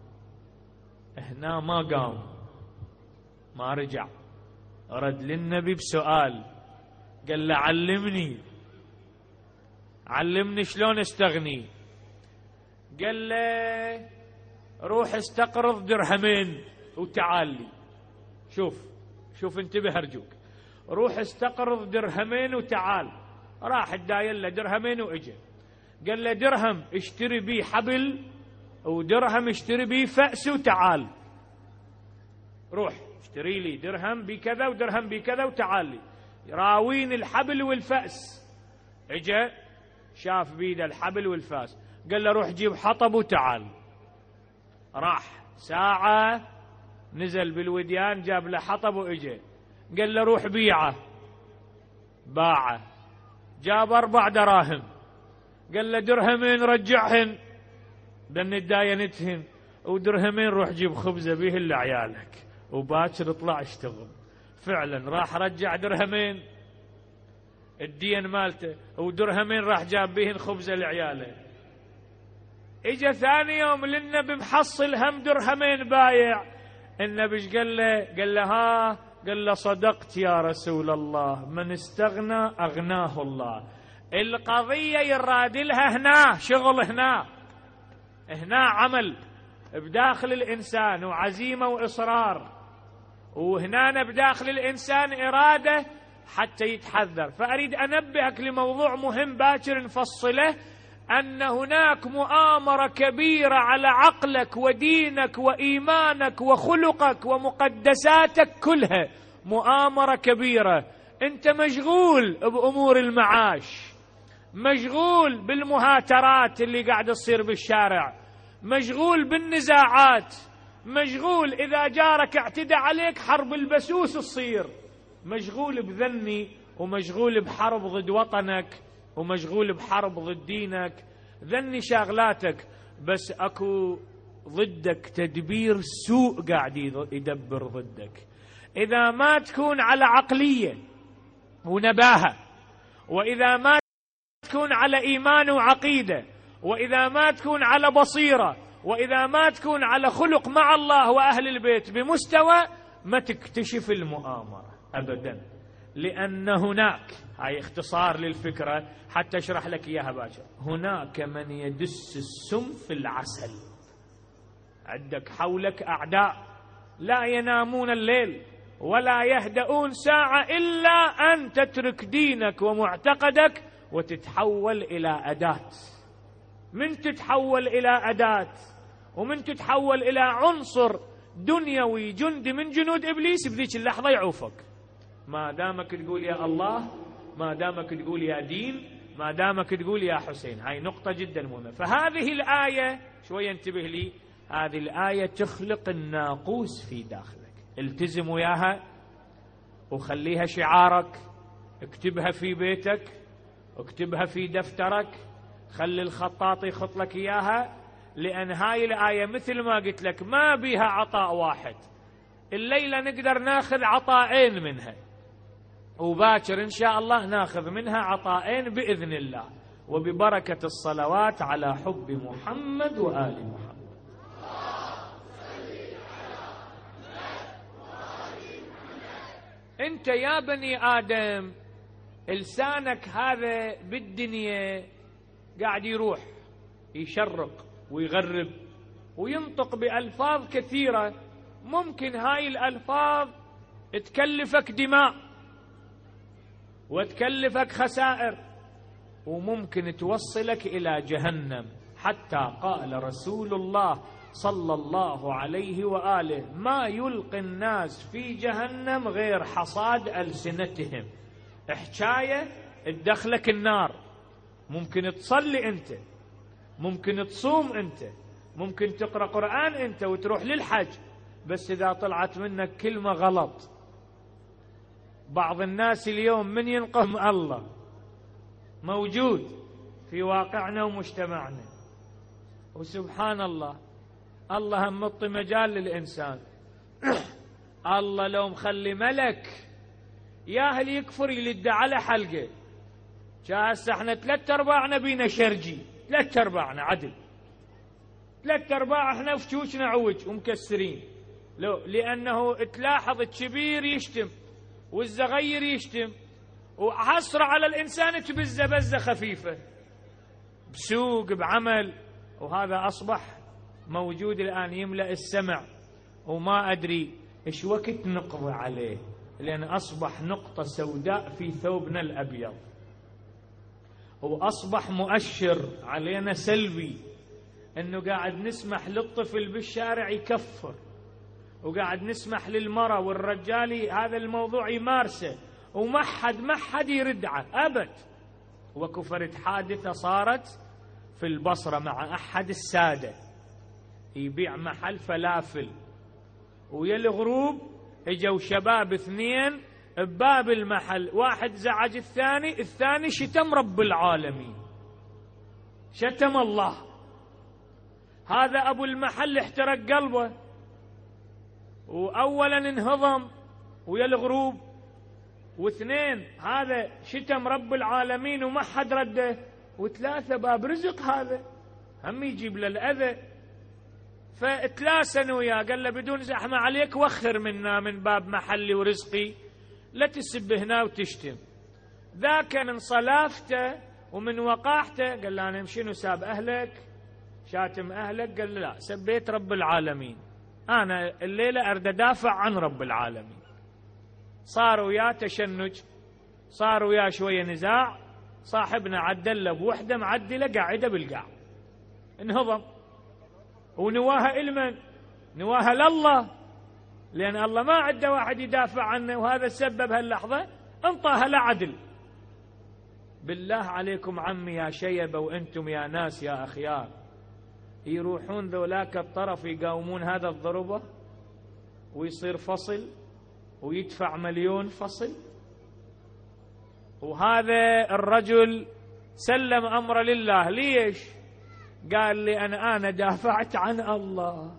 هنا ما قام ما رجع، رد للنبي بسؤال قال له علمني علمني شلون استغني. قال له روح استقرض درهمين وتعال لي. شوف شوف انتبه أرجوك، روح استقرض درهمين وتعال. راح ادايل له درهمين واجا. قال له درهم اشتري بيه حبل ودرهم اشتري بيه فأس وتعال. روح اشتري لي درهم بكذا ودرهم بكذا وتعال لي. راوين الحبل والفأس. اجا شاف بيده الحبل والفأس. قال له روح جيب حطب وتعال. راح ساعة نزل بالوديان جاب له حطب واجا. قال له روح بيعه. باعه جاب أربع دراهم. قال له درهمين رجعهن بن داينتهن، ودرهمين روح جيب خبزة بيهن لعيالك وباكر اطلع اشتغل. فعلا راح رجع درهمين الدين مالته ودرهمين راح جاب بيهن خبزة لعياله. اجا ثاني يوم للنبي محصل هم درهمين بايع. النبي ايش قال له؟ قال له ها قال له صدقت يا رسول الله من استغنى أغناه الله. القضية يراد لها هنا شغل، هنا هنا عمل بداخل الإنسان وعزيمة وإصرار، وهنا بداخل الإنسان إرادة حتى يتحذر. فأريد أنبهك لموضوع مهم باكر نفصله، أن هناك مؤامرة كبيرة على عقلك ودينك وإيمانك وخلقك ومقدساتك كلها، مؤامرة كبيرة. أنت مشغول بأمور المعاش، مشغول بالمهاترات اللي قاعد تصير بالشارع، مشغول بالنزاعات، مشغول إذا جارك اعتدى عليك حرب البسوس تصير، مشغول بذني ومشغول بحرب ضد وطنك ومشغول بحرب ضد دينك. ذني شغلاتك، بس اكو ضدك تدبير سوء قاعد يدبر ضدك. اذا ما تكون على عقلية ونباهة، واذا ما تكون على ايمان وعقيدة، واذا ما تكون على بصيرة، واذا ما تكون على خلق مع الله واهل البيت بمستوى، ما تكتشف المؤامرة ابدا. لأن هناك، هاي اختصار للفكرة حتى اشرح لك اياها باكر، هناك من يدس السم في العسل. عندك حولك أعداء لا ينامون الليل ولا يهدؤون ساعة إلا أن تترك دينك ومعتقدك وتتحول إلى أداة. من تتحول إلى أداة ومن تتحول إلى عنصر دنيوي جندي من جنود إبليس، بذيك اللحظة يعوفك. ما دامك تقول يا الله، ما دامك تقول يا دين، ما دامك تقول يا حسين. هاي نقطة جدا مهمة. فهذه الآية شوية انتبه لي، هذه الآية تخلق الناقوس في داخلك. التزم وياها وخليها شعارك، اكتبها في بيتك، اكتبها في دفترك، خلي الخطاط يخط لك إياها. لأن هاي الآية مثل ما قلت لك ما بيها عطاء واحد، الليلة نقدر ناخذ عطاءين منها، وباكر إن شاء الله ناخذ منها عطاءين بإذن الله، وببركة الصلوات على حب محمد وآل محمد. أنت يا بني آدم لسانك هذا بالدنيا قاعد يروح يشرق ويغرب وينطق بألفاظ كثيرة، ممكن هاي الألفاظ تكلفك دماء وتكلفك خسائر، وممكن توصلك إلى جهنم. حتى قال رسول الله صلى الله عليه وآله: ما يلقي الناس في جهنم غير حصاد ألسنتهم. حكاية تدخلك النار. ممكن تصلي أنت، ممكن تصوم أنت، ممكن تقرأ قرآن أنت وتروح للحج، بس إذا طلعت منك كلمة غلط، بعض الناس اليوم من ينقم الله موجود في واقعنا ومجتمعنا، وسبحان الله الله هم مطي مجال للإنسان. الله لو مخلي ملك ياهل يكفر يلد على حلقه، هسه احنا ثلاث ارباعنا بينا شرجي، ثلاث ارباعنا عدل، ثلاث ارباع احنا فشوشنا عوج ومكسرين. لو لانه تلاحظ الكبير يشتم والصغير يشتم، وحصر على الانسان تبزه بزه خفيفه بسوق بعمل، وهذا اصبح موجود الان يملأ السمع، وما ادري ايش وقت نقضي عليه، لان اصبح نقطه سوداء في ثوبنا الابيض، واصبح مؤشر علينا سلبي، انه قاعد نسمح للطفل بالشارع يكفر، وقاعد نسمح للمرأة والرجال هذا الموضوع يمارسه، وما حد ما حد يردعه ابد. وكفرت حادثة صارت في البصرة مع احد السادة يبيع محل فلافل، ويا الغروب اجوا شباب اثنين بباب المحل، واحد زعج الثاني، الثاني شتم رب العالمين، شتم الله. هذا ابو المحل احترق قلبه، واولا انهضم ويا الغروب، واثنين هذا شتم رب العالمين وما حد رده، وثلاثه باب رزق هذا هم يجيب له الاذى، فاتلاسن وياه قال له بدون زحمه عليك وخر منا من باب محلي ورزقي، لا تسب هنا وتشتم. ذاك من صلافته ومن وقاحته قال له انا شنو ساب اهلك شاتم اهلك؟ قال له لا، سبيت رب العالمين، انا الليله اريد ادافع عن رب العالمين. صار وياه تشنج، صار وياه شويه نزاع، صاحبنا عدل بوحده معدله قاعده بالقاع، انهضم ونواها المن نواها لله، لأن الله ما عنده واحد يدافع عنه، وهذا سبب هاللحظة انطاها لعدل. بالله عليكم عمي يا شيبة وأنتم يا ناس يا أخيار، يروحون ذولاك الطرف يقاومون هذا الضربة ويصير فصل ويدفع مليون فصل، وهذا الرجل سلم أمره لله. ليش؟ قال لي أنا أنا دافعت عن الله،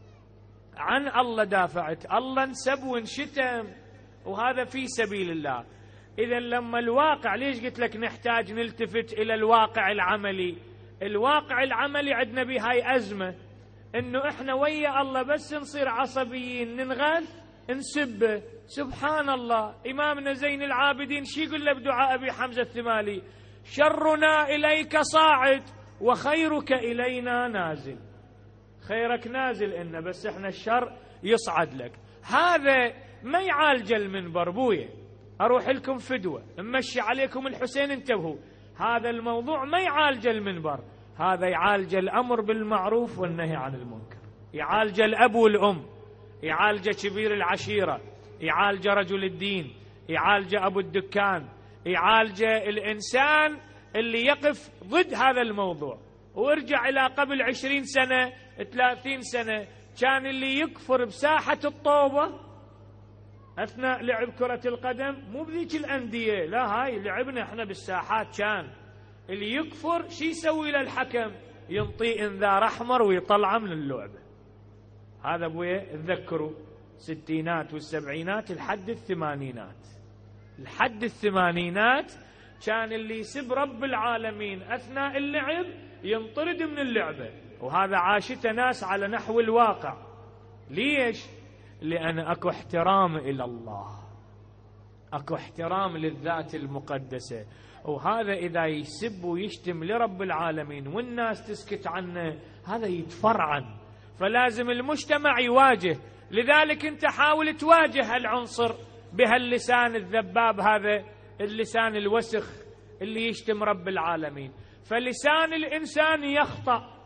عن الله دافعت، الله انسب وانشتم، وهذا في سبيل الله. إذا لما الواقع، ليش قلت لك نحتاج نلتفت إلى الواقع العملي؟ الواقع العملي عندنا بهاي أزمة، إنه إحنا ويا الله بس نصير عصبيين، ننغث نسبه. سبحان الله، إمامنا زين العابدين شي يقول له بدعاء أبي حمزة الثمالي: شرنا إليك صاعد وخيرك إلينا نازل. خيرك نازل إنه، بس إحنا الشر يصعد لك. هذا ما يعالج المنبر بويه، أروح لكم فدوة نمشي عليكم الحسين انتبهوا، هذا الموضوع ما يعالج المنبر، هذا يعالج الأمر بالمعروف والنهي عن المنكر، يعالج الأب والأم، يعالج كبير العشيرة، يعالج رجل الدين، يعالج أبو الدكان، يعالج الإنسان اللي يقف ضد هذا الموضوع. وارجع إلى قبل عشرين سنة ثلاثين سنة، كان اللي يكفر بساحة الطوبة أثناء لعب كرة القدم، مو بذيك الأندية، لا، هاي لعبنا احنا بالساحات، كان اللي يكفر شي يسوي للحكم؟ ينطيه انذار أحمر ويطلعه من اللعبة. هذا ابويا تذكروا الستينات والسبعينات لحد الثمانينات، لحد الثمانينات كان اللي يسب رب العالمين أثناء اللعب ينطرد من اللعبة، وهذا عاشته ناس على نحو الواقع. ليش؟ لأن أكو احترام إلى الله، أكو احترام للذات المقدسة، وهذا إذا يسب ويشتم لرب العالمين والناس تسكت عنه هذا يتفرعن، فلازم المجتمع يواجه. لذلك أنت حاول تواجه العنصر بهاللسان الذباب، هذا اللسان الوسخ اللي يشتم رب العالمين. فلسان الإنسان يخطأ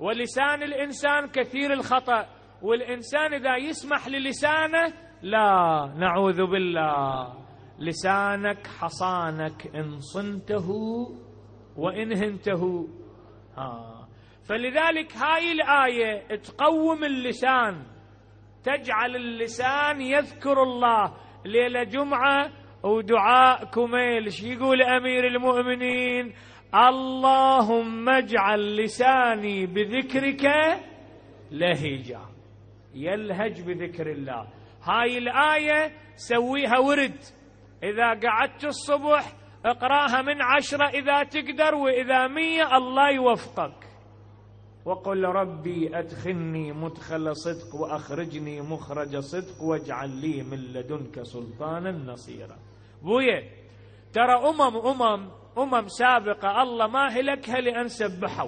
ولسان الإنسان كثير الخطأ، والإنسان إذا يسمح للسانه لا، نعوذ بالله، لسانك حصانك إن صنته وإن هنته. آه. فلذلك هاي الآية تقوم اللسان، تجعل اللسان يذكر الله. ليلة جمعة ودعاء كميل شو يقول أمير المؤمنين؟ اللهم اجعل لساني بذكرك لهجا، يلهج بذكر الله. هاي الآية سويها ورد، إذا قعدت الصبح اقراها من عشرة إذا تقدر، وإذا مية الله يوفقك. وقل ربي أدخلني مدخل صدق وأخرجني مخرج صدق واجعل لي من لدنك سلطانا نصيرا. بويا ترى أمم أمم أمم سابقة الله ما هلكها لأن سبحوا،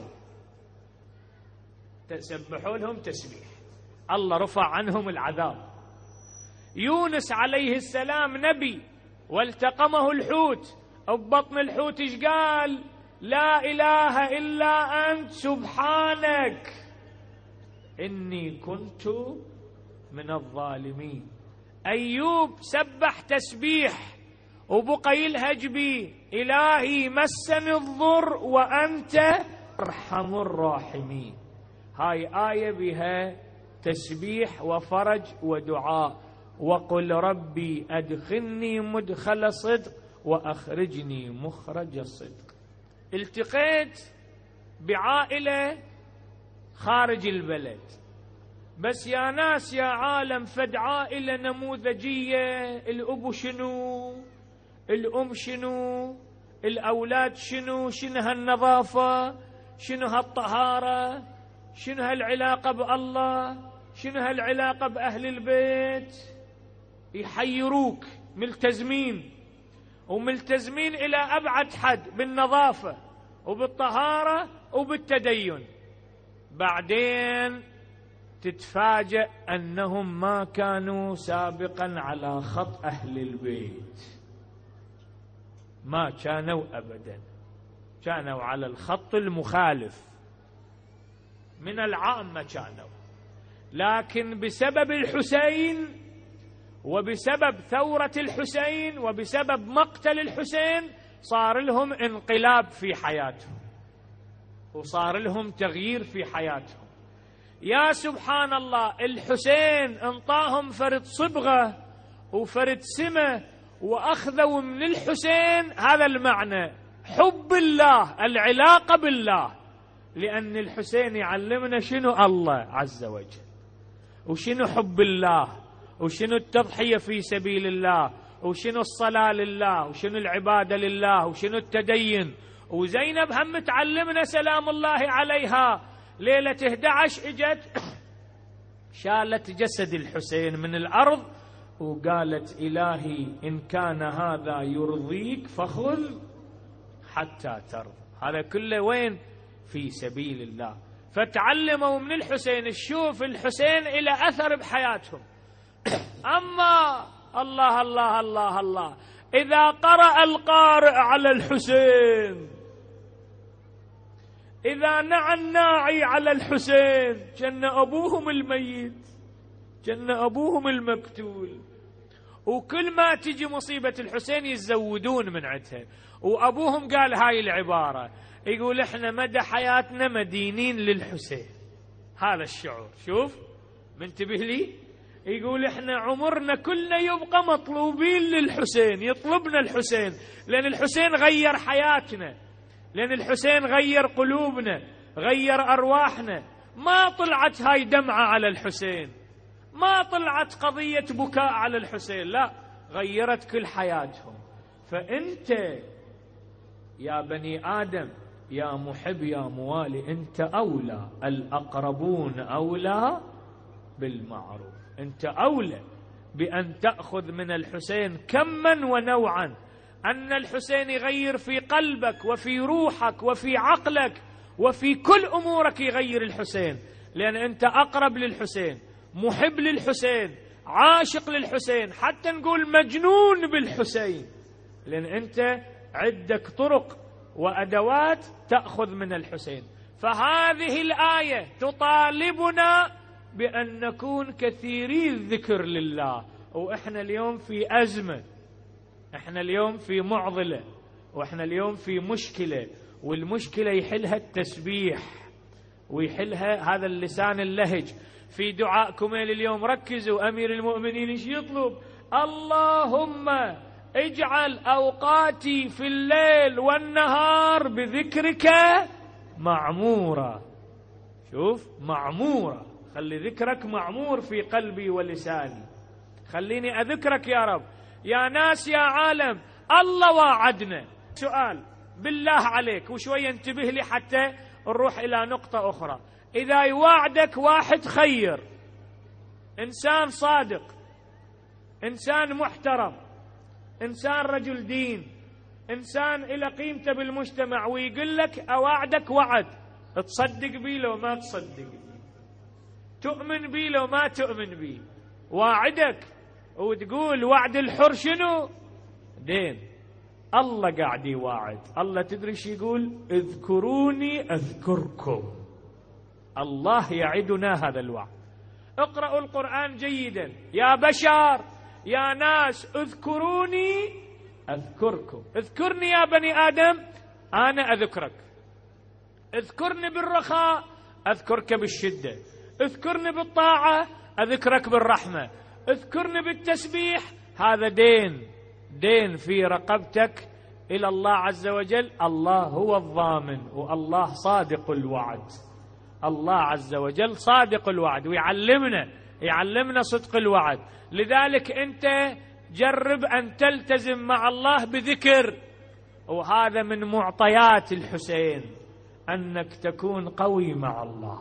تسبحوا لهم تسبيح، الله رفع عنهم العذاب. يونس عليه السلام نبي والتقمه الحوت، ببطن الحوت ايش قال؟ لا إله إلا أنت سبحانك إني كنت من الظالمين. أيوب سبح تسبيح وبقى يلهج بي إلهي مسني الضر وأنت أرحم الراحمين. هاي آية بها تسبيح وفرج ودعاء. وقل ربي أدخلني مدخل صدق وأخرجني مخرج صدق. التقيت بعائلة خارج البلد، بس يا ناس يا عالم فد عائلة نموذجية، الأب شنو، الأم شنو، الأولاد شنو، شنو هالنظافة، شنو هالطهارة، شنو هالعلاقة بالله، شنو هالعلاقة بأهل البيت. يحيروك ملتزمين، وملتزمين إلى أبعد حد بالنظافة وبالطهارة وبالتدين، بعدين تتفاجأ أنهم ما كانوا سابقا على خط أهل البيت، ما كانوا أبدا، كانوا على الخط المخالف من العامة كانوا. لكن بسبب الحسين وبسبب ثورة الحسين وبسبب مقتل الحسين صار لهم انقلاب في حياتهم، وصار لهم تغيير في حياتهم. يا سبحان الله، الحسين انطاهم فرد صبغة وفرد سمة، وأخذوا من الحسين هذا المعنى، حب الله، العلاقة بالله. لأن الحسين يعلمنا شنو الله عز وجل، وشنو حب الله، وشنو التضحية في سبيل الله، وشنو الصلاة لله، وشنو العبادة لله، وشنو التدين. وزينب هم تعلمنا سلام الله عليها، ليلة إحدى عشر اجت شالت جسد الحسين من الأرض وقالت إلهي إن كان هذا يرضيك فخذ حتى ترضى. هذا كله وين؟ في سبيل الله. فتعلموا من الحسين. شوف الحسين إلى أثر بحياتهم. أما الله الله الله الله إذا قرأ القارئ على الحسين، إذا نعى الناعي على الحسين، كان أبوهم الميت، كان أبوهم المقتول، وكل ما تجي مصيبة الحسين يتزودون من عندها. وأبوهم قال هاي العبارة، يقول إحنا مدى حياتنا مدينين للحسين. هذا الشعور، شوف منتبه لي، يقول إحنا عمرنا كلنا يبقى مطلوبين للحسين، يطلبنا الحسين، لأن الحسين غير حياتنا، لأن الحسين غير قلوبنا، غير أرواحنا. ما طلعت هاي دمعة على الحسين، ما طلعت قضية بكاء على الحسين، لا، غيرت كل حياتهم. فأنت يا بني آدم، يا محب يا موالي، أنت أولى، الأقربون أولى بالمعروف. أنت أولى بأن تأخذ من الحسين كما ونوعا، أن الحسين يغير في قلبك وفي روحك وفي عقلك وفي كل أمورك، يغير الحسين، لأن أنت أقرب للحسين، محب للحسين، عاشق للحسين، حتى نقول مجنون بالحسين، لأن أنت عندك طرق وأدوات تأخذ من الحسين. فهذه الآية تطالبنا بأن نكون كثيري الذكر لله. وإحنا اليوم في أزمة، إحنا اليوم في معضلة، وإحنا اليوم في مشكلة، والمشكلة يحلها التسبيح ويحلها هذا اللسان اللهج. في دعائكم اليوم ركزوا، أمير المؤمنين ايش يطلب؟ اللهم اجعل أوقاتي في الليل والنهار بذكرك معمورة. شوف، معمورة، خلي ذكرك معمور في قلبي ولساني، خليني أذكرك يا رب. يا ناس يا عالم، الله واعدنا. سؤال بالله عليك، وشوية انتبه لي حتى نروح إلى نقطة أخرى. إذا يواعدك واحد خير، إنسان صادق، إنسان محترم، إنسان رجل دين، إنسان إلى قيمته بالمجتمع، ويقول لك أواعدك وعد، تصدق بيه لو ما تصدق، تؤمن بيه لو ما تؤمن بيه، واعدك وتقول وعد الحر شنو؟ دين. الله قاعد يواعد. الله تدري شو يقول؟ اذكروني أذكركم. الله يعدنا هذا الوعد. اقرأوا القرآن جيدا يا بشر، يا ناس، اذكروني أذكركم. اذكرني يا بني آدم، أنا أذكرك. اذكرني بالرخاء، أذكرك بالشدة. اذكرني بالطاعة، أذكرك بالرحمة. اذكرني بالتسبيح. هذا دين، دين في رقبتك إلى الله عز وجل. الله هو الضامن، والله صادق الوعد. الله عز وجل صادق الوعد، ويعلمنا يعلمنا صدق الوعد. لذلك أنت جرب أن تلتزم مع الله بذكر، وهذا من معطيات الحسين، أنك تكون قوي مع الله،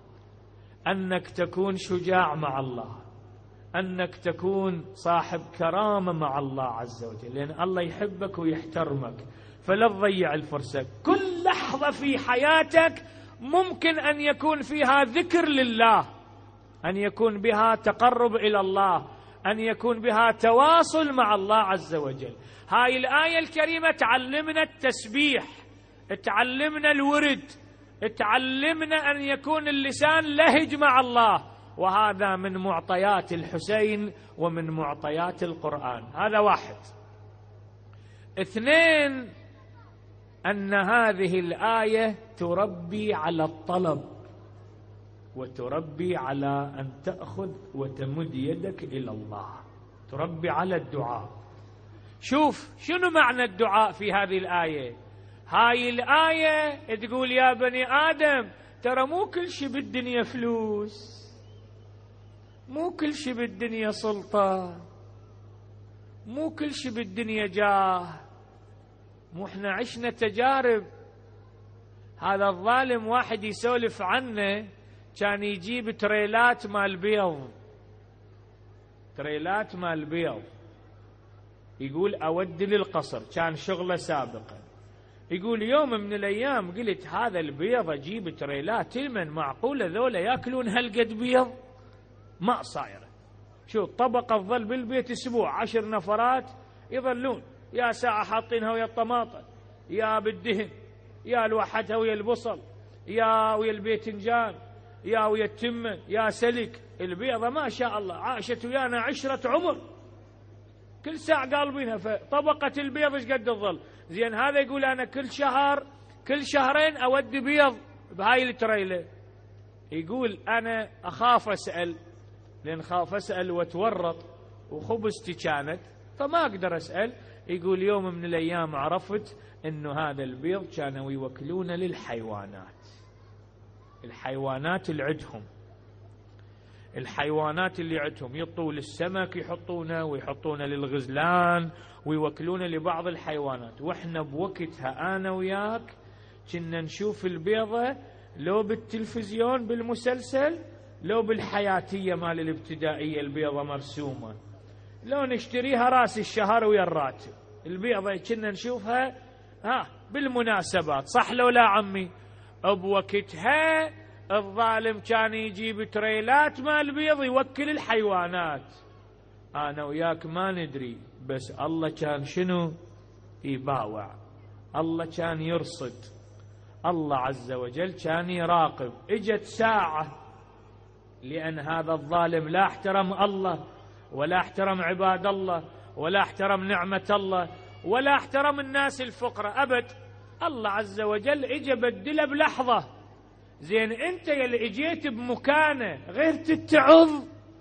أنك تكون شجاع مع الله، أنك تكون صاحب كرامة مع الله عز وجل، لأن الله يحبك ويحترمك. فلا تضيع الفرصة. كل لحظة في حياتك ممكن أن يكون فيها ذكر لله، أن يكون بها تقرب إلى الله، أن يكون بها تواصل مع الله عز وجل. هاي الآية الكريمة تعلمنا التسبيح، تعلمنا الورد، تعلمنا أن يكون اللسان لهج مع الله، وهذا من معطيات الحسين ومن معطيات القرآن. هذا واحد. اثنين، أن هذه الآية تربي على الطلب، وتربي على أن تأخذ وتمد يدك إلى الله، تربي على الدعاء. شوف شنو معنى الدعاء في هذه الآية. هاي الآية تقول يا بني آدم، ترى مو كل شيء بالدنيا فلوس، مو كل شيء بالدنيا سلطة، مو كل شيء بالدنيا جاه. مو احنا عشنا تجارب. هذا الظالم واحد يسولف عنه، كان يجيب تريلات مال بيض، تريلات مال بيض، يقول أودي للقصر، كان شغله سابقا. يقول يوم من الأيام قلت هذا البيض أجيب تريلات، المن معقولة ذولا يأكلون هالقد بيض؟ ما صايرة. شو طبقة تظل بالبيت أسبوع، عشر نفرات يظلون يا ساعة حاطينها ويا الطماطم، يا بالدهن، يا لوحدها ويا البصل، يا ويا البيتنجان، يا ويا التمن، يا سلك. البيضة ما شاء الله عاشت ويانا عشرة عمر، كل ساعة قالبينها. فطبقة البيض ايش قد تظل؟ زين هذا يقول أنا كل شهر كل شهرين أودي بيض بهاي التريلة. يقول أنا أخاف أسأل، لأن خاف أسأل وتورط وخبزتي كانت، فما أقدر أسأل. يقول يوم من الأيام عرفت إنه هذا البيض كانوا يوكلونه للحيوانات، الحيوانات اللي عندهم، الحيوانات اللي عندهم يطوا للسمك يحطونه، ويحطونه للغزلان، ويوكلونه لبعض الحيوانات. وإحنا بوقتها أنا وياك كنا نشوف البيضة لو بالتلفزيون بالمسلسل، لو بالحياتية مال الابتدائية البيضة مرسومة، لو نشتريها راس الشهر ويا الراتب. البيضة كنا نشوفها ها بالمناسبات، صح لو لا عمي؟ بوقتها الظالم كان يجيب تريلات مال بيض يوكل الحيوانات. أنا وياك ما ندري، بس الله كان شنو يباوع، الله كان يرصد، الله عز وجل كان يراقب. اجت ساعة لأن هذا الظالم لا احترم الله ولا احترم عباد الله ولا احترم نعمة الله ولا احترم الناس الفقراء أبد. الله عز وجل اجى بدله بلحظة. زين انت يلي اجيت بمكانه غير تتعظ،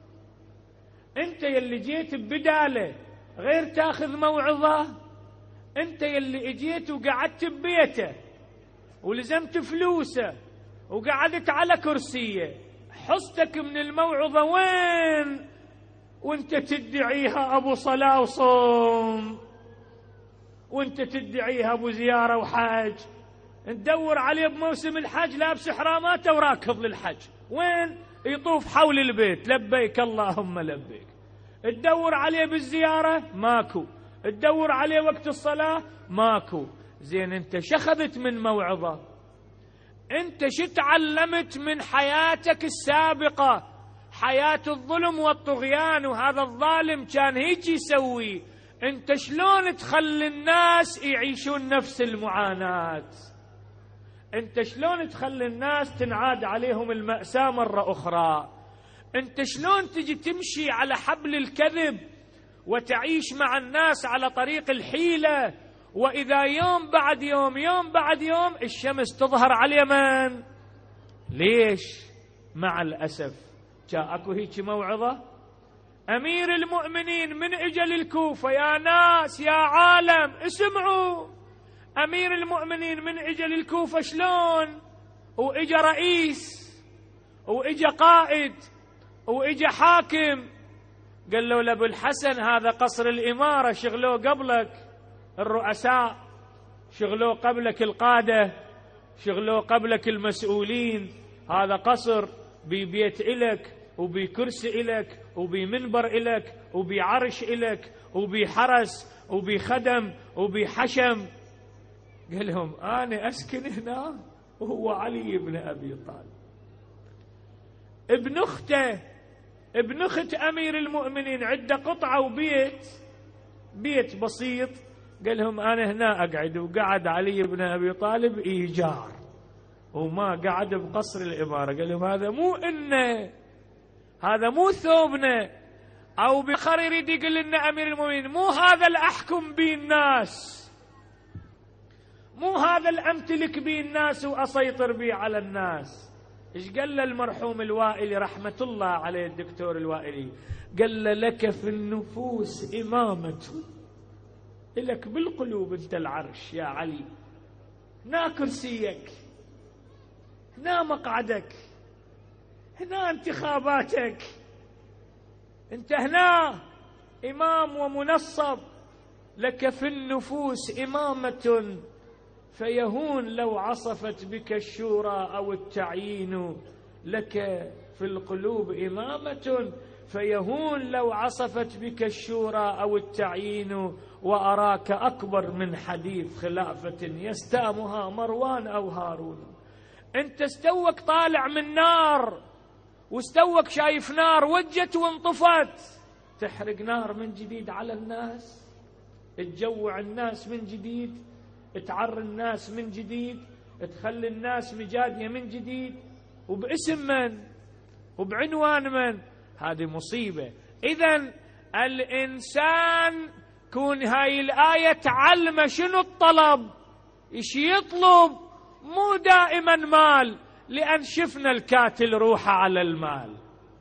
انت يلي جيت ببداله غير تاخذ موعظة، انت يلي اجيت وقعدت ببيته ولزمت فلوسه وقعدت على كرسيه، حصتك من الموعظة وين وانت تدعيها ابو صلاة وصوم، وانت تدعيها ابو زيارة وحج، ندور عليه بموسم الحج لابس حراماته وراكض للحج، وين يطوف حول البيت لبيك اللهم لبيك. تدور عليه بالزيارة ماكو، تدور عليه وقت الصلاة ماكو. زين انت شخذت من موعظة؟ انت شو تعلمت من حياتك السابقة؟ حياة الظلم والطغيان، وهذا الظالم كان هيك يسوي. انت شلون تخلي الناس يعيشون نفس المعاناة؟ انت شلون تخلي الناس تنعاد عليهم المأساة مرة أخرى؟ انت شلون تجي تمشي على حبل الكذب وتعيش مع الناس على طريق الحيلة، وإذا يوم بعد يوم يوم بعد يوم الشمس تظهر على اليمن؟ ليش؟ مع الأسف جاءكو هيك موعظة. أمير المؤمنين من إجل الكوفة، يا ناس يا عالم اسمعوا، أمير المؤمنين من إجل الكوفة شلون؟ وإجا رئيس وإجا قائد وإجا حاكم. قال له لأبو الحسن هذا قصر الإمارة شغلوه قبلك الرؤساء، شغلوه قبلك القادة، شغلوه قبلك المسؤولين. هذا قصر ببيت إلك وبكرسي إلك وبمنبر إلك وبعرش إلك وبحرس وبخدم وبحشم. قال لهم أنا أسكن هنا وهو علي بن أبي طالب ابن أخته، ابن أخت أمير المؤمنين، عنده قطعة وبيت، بيت بسيط. قال لهم أنا هنا أقعد، وقعد علي بن أبي طالب إيجار وما قعد بقصر الإمارة. قال لهم هذا مو إنه، هذا مو ثوبنا. أو بخر يريد يقول لنا أمير المؤمنين مو هذا الأحكم بيه الناس، مو هذا الأمتلك بيه الناس وأسيطر بيه على الناس. إيش قال له المرحوم الوائلي رحمة الله عليه، الدكتور الوائلي؟ قال له لك في النفوس إمامة، لك بالقلوب أنت العرش يا علي، هنا كرسيك، هنا مقعدك، هنا انتخاباتك، أنت هنا إمام ومنصب. لك في النفوس إمامة فيهون لو عصفت بك الشورى أو التعيين، لك في القلوب إمامة فيهون لو عصفت بك الشورى أو التعيين، وأراك أكبر من حديث خلافة يستامها مروان أو هارون. أنت استوك طالع من نار، واستوك شايف نار وجت وانطفت، تحرق نار من جديد على الناس، تجوع الناس من جديد، تعر الناس من جديد، تخلي الناس مجادية من جديد، وباسم من وبعنوان من؟ هذه مصيبة. إذن الإنسان كون هاي الآية تعلم شنو الطلب، إيش يطلب، مو دائما مال، لأن شفنا الكاتل روحه على المال،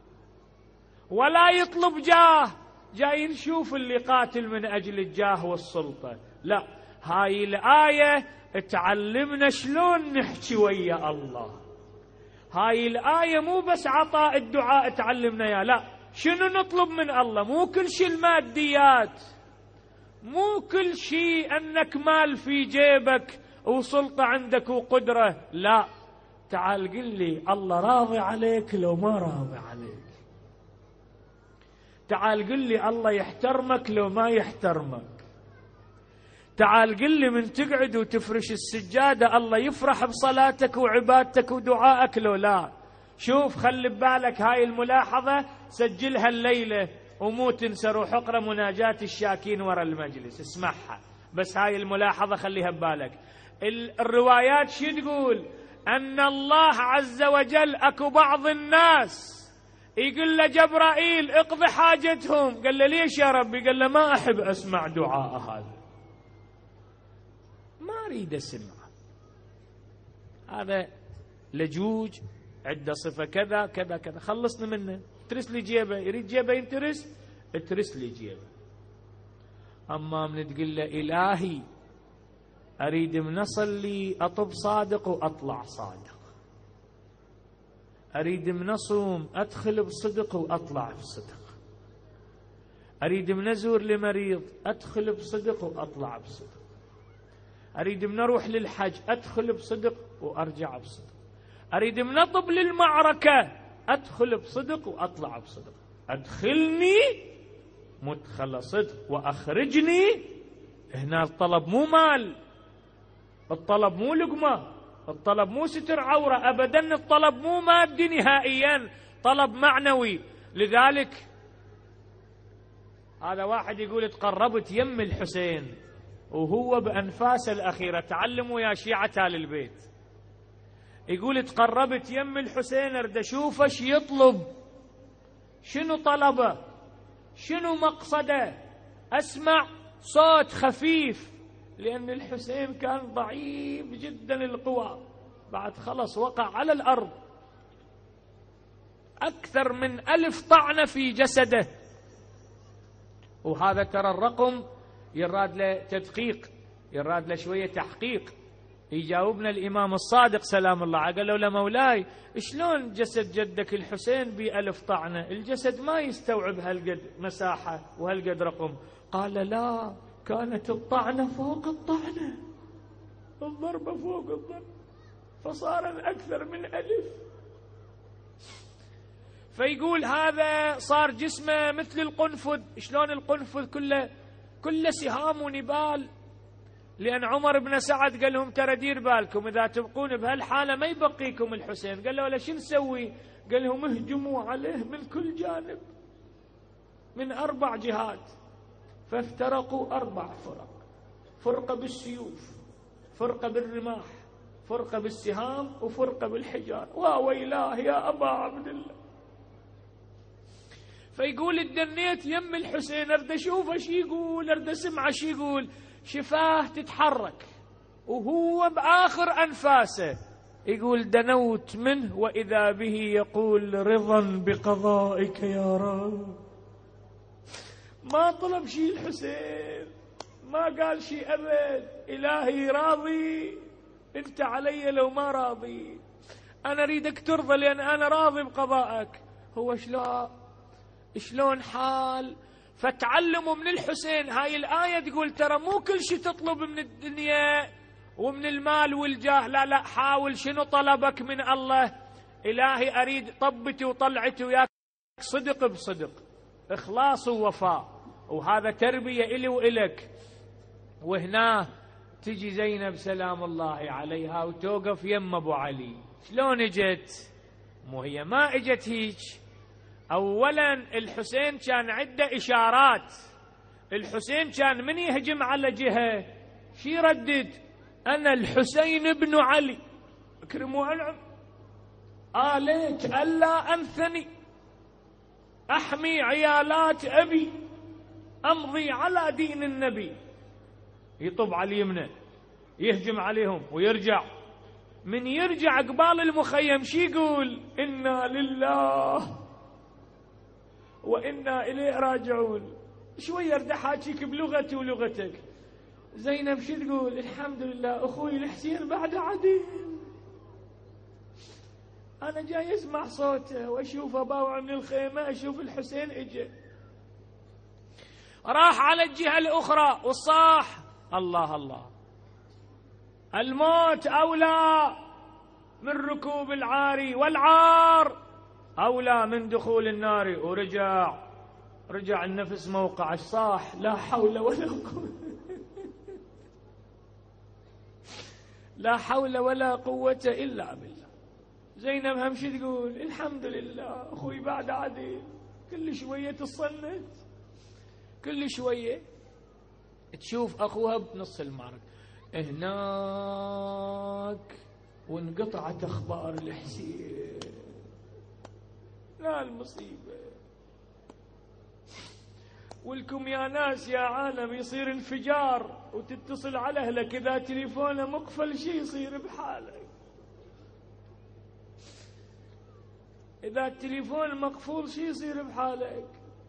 ولا يطلب جاه، جاي نشوف اللي قاتل من أجل الجاه والسلطة. لا، هاي الآية تعلمنا شلون نحكي ويا الله. هاي الآية مو بس عطاء الدعاء تعلمنا يا، لا، شنو نطلب من الله؟ مو كل شيء الماديات، مو كل شيء أنك مال في جيبك وسلطة عندك وقدرة، لا، تعال قل لي الله راضي عليك لو ما راضي عليك، تعال قل لي الله يحترمك لو ما يحترمك، تعال قل لي من تقعد وتفرش السجادة الله يفرح بصلاتك وعبادتك ودعائك لو لا. شوف، خلي ببالك هاي الملاحظة، سجلها الليلة ومو تنسى، روح اقرأ مناجاة الشاكين ورا المجلس، اسمعها. بس هاي الملاحظة خليها ببالك. الروايات شو تقول؟ أن الله عز وجل أكو بعض الناس يقول له جبرائيل اقضي حاجتهم، قال له ليش يا ربي؟ قال له ما أحب أسمع دعاء هذا، ما أريد أسمع، هذا لجوج عنده صفة كذا كذا كذا، خلصنا منه، ترس لي جيبه، يريد جيبه ينترس، اترس لي جيبه. أما من تقول له إلهي أريد من أصلي أطب صادق وأطلع صادق، أريد من أصوم أدخل بصدق وأطلع بصدق، أريد من أزور لمريض أدخل بصدق وأطلع بصدق، أريد من أروح للحج أدخل بصدق وأرجع بصدق، أريد من أطب للمعركة أدخل بصدق وأطلع بصدق، أدخلني مدخل صدق وأخرجني. هنا الطلب مو مال، الطلب مو لقمة، الطلب مو ستر عورة أبدا، الطلب مو مادي نهائيا، طلب معنوي. لذلك هذا واحد يقول تقربت يم الحسين وهو بأنفاسه الأخيرة، تعلموا يا شيعة آل البيت، يقول تقربت يم الحسين ارد اشوف ايش يطلب، شنو طلبه، شنو مقصده، اسمع صوت خفيف، لأن الحسين كان ضعيف جدا القوى، بعد خلص وقع على الأرض، أكثر من ألف طعنة في جسده. وهذا ترى الرقم يراد له تدقيق، يراد له شوية تحقيق. يجاوبنا الإمام الصادق سلام الله عليه، قال له لمولاي شلون جسد جدك الحسين بألف طعنة؟ الجسد ما يستوعب هالقد مساحة وهالقد رقم. قال لا، كانت الطعنة فوق الطعنة، الضربة فوق الضربة، فصار أكثر من ألف. فيقول هذا صار جسمه مثل القنفذ. شلون القنفذ؟ كله كله سهام ونبال. لأن عمر بن سعد قال لهم ترى دير بالكم إذا تبقون بهالحالة ما يبقيكم الحسين. قال له ولا شو نسوي؟ قال لهم اهجموا عليه من كل جانب من أربع جهات. فافترقوا أربع فرق، فرقة بالسيوف، فرقة بالرماح، فرقة بالسهام، وفرقة بالحجار. واويلاه يا أبا عبد الله. فيقول اتدنيت يم الحسين ارد اشوف ايش يقول، ارد اسمع ايش يقول. شفاه تتحرك وهو بآخر أنفاسه يقول دنوت منه وإذا به يقول رضا بقضائك يا رب. ما طلب شيء الحسين، ما قال شيء أبد. إلهي راضي أنت علي لو ما راضي، أنا أريدك ترضى لأن أنا راضي بقضائك. هو شلون شلون حال. فتعلموا من الحسين. هاي الآية تقول ترى مو كل شيء تطلب من الدنيا ومن المال والجاه، لا لا، حاول شنو طلبك من الله. إلهي أريد طبتي وطلعتي وياك صدق بصدق، إخلاص ووفاء، وهذا تربية إلي وإلك. وهنا تجي زينب سلام الله عليها وتوقف يم أبو علي. شلون اجت؟ مو هي ما اجت هيك. أولا الحسين كان عنده إشارات. الحسين كان من يهجم على جهة شي يردد؟ أنا الحسين بن علي اكرموا أنعم آليك ألا أنثني، أحمي عيالات أبي، أمضي على دين النبي. يطب على اليمنى يهجم عليهم ويرجع. من يرجع قبال المخيم شي يقول؟ إنا لله وإنا إليه راجعون. شوية ارد احاكيك بلغتي ولغتك. زينب شو تقول؟ الحمد لله أخوي الحسين بعد عدل، أنا جاي أسمع صوته وأشوفه باوع من الخيمة، أشوف الحسين إجا. راح على الجهة الأخرى والصاح الله الله، الموت أولى من ركوب العاري، والعار أولى من دخول النار. ورجع رجع النفس موقع الصاح لا حول ولا قوة لا حول ولا قوة إلا بالله. زينب هم شو تقول؟ الحمد لله أخوي بعد عدل. كل شوية تصنت، كل شوية تشوف أخوها بنص المعركة. هناك وانقطعت أخبار الحسين. لا المصيبة. ولكم يا ناس يا عالم يصير انفجار وتتصل على أهلك، إذا تليفونه مقفل شي يصير بحالك، إذا التليفون مقفول شي يصير بحالك.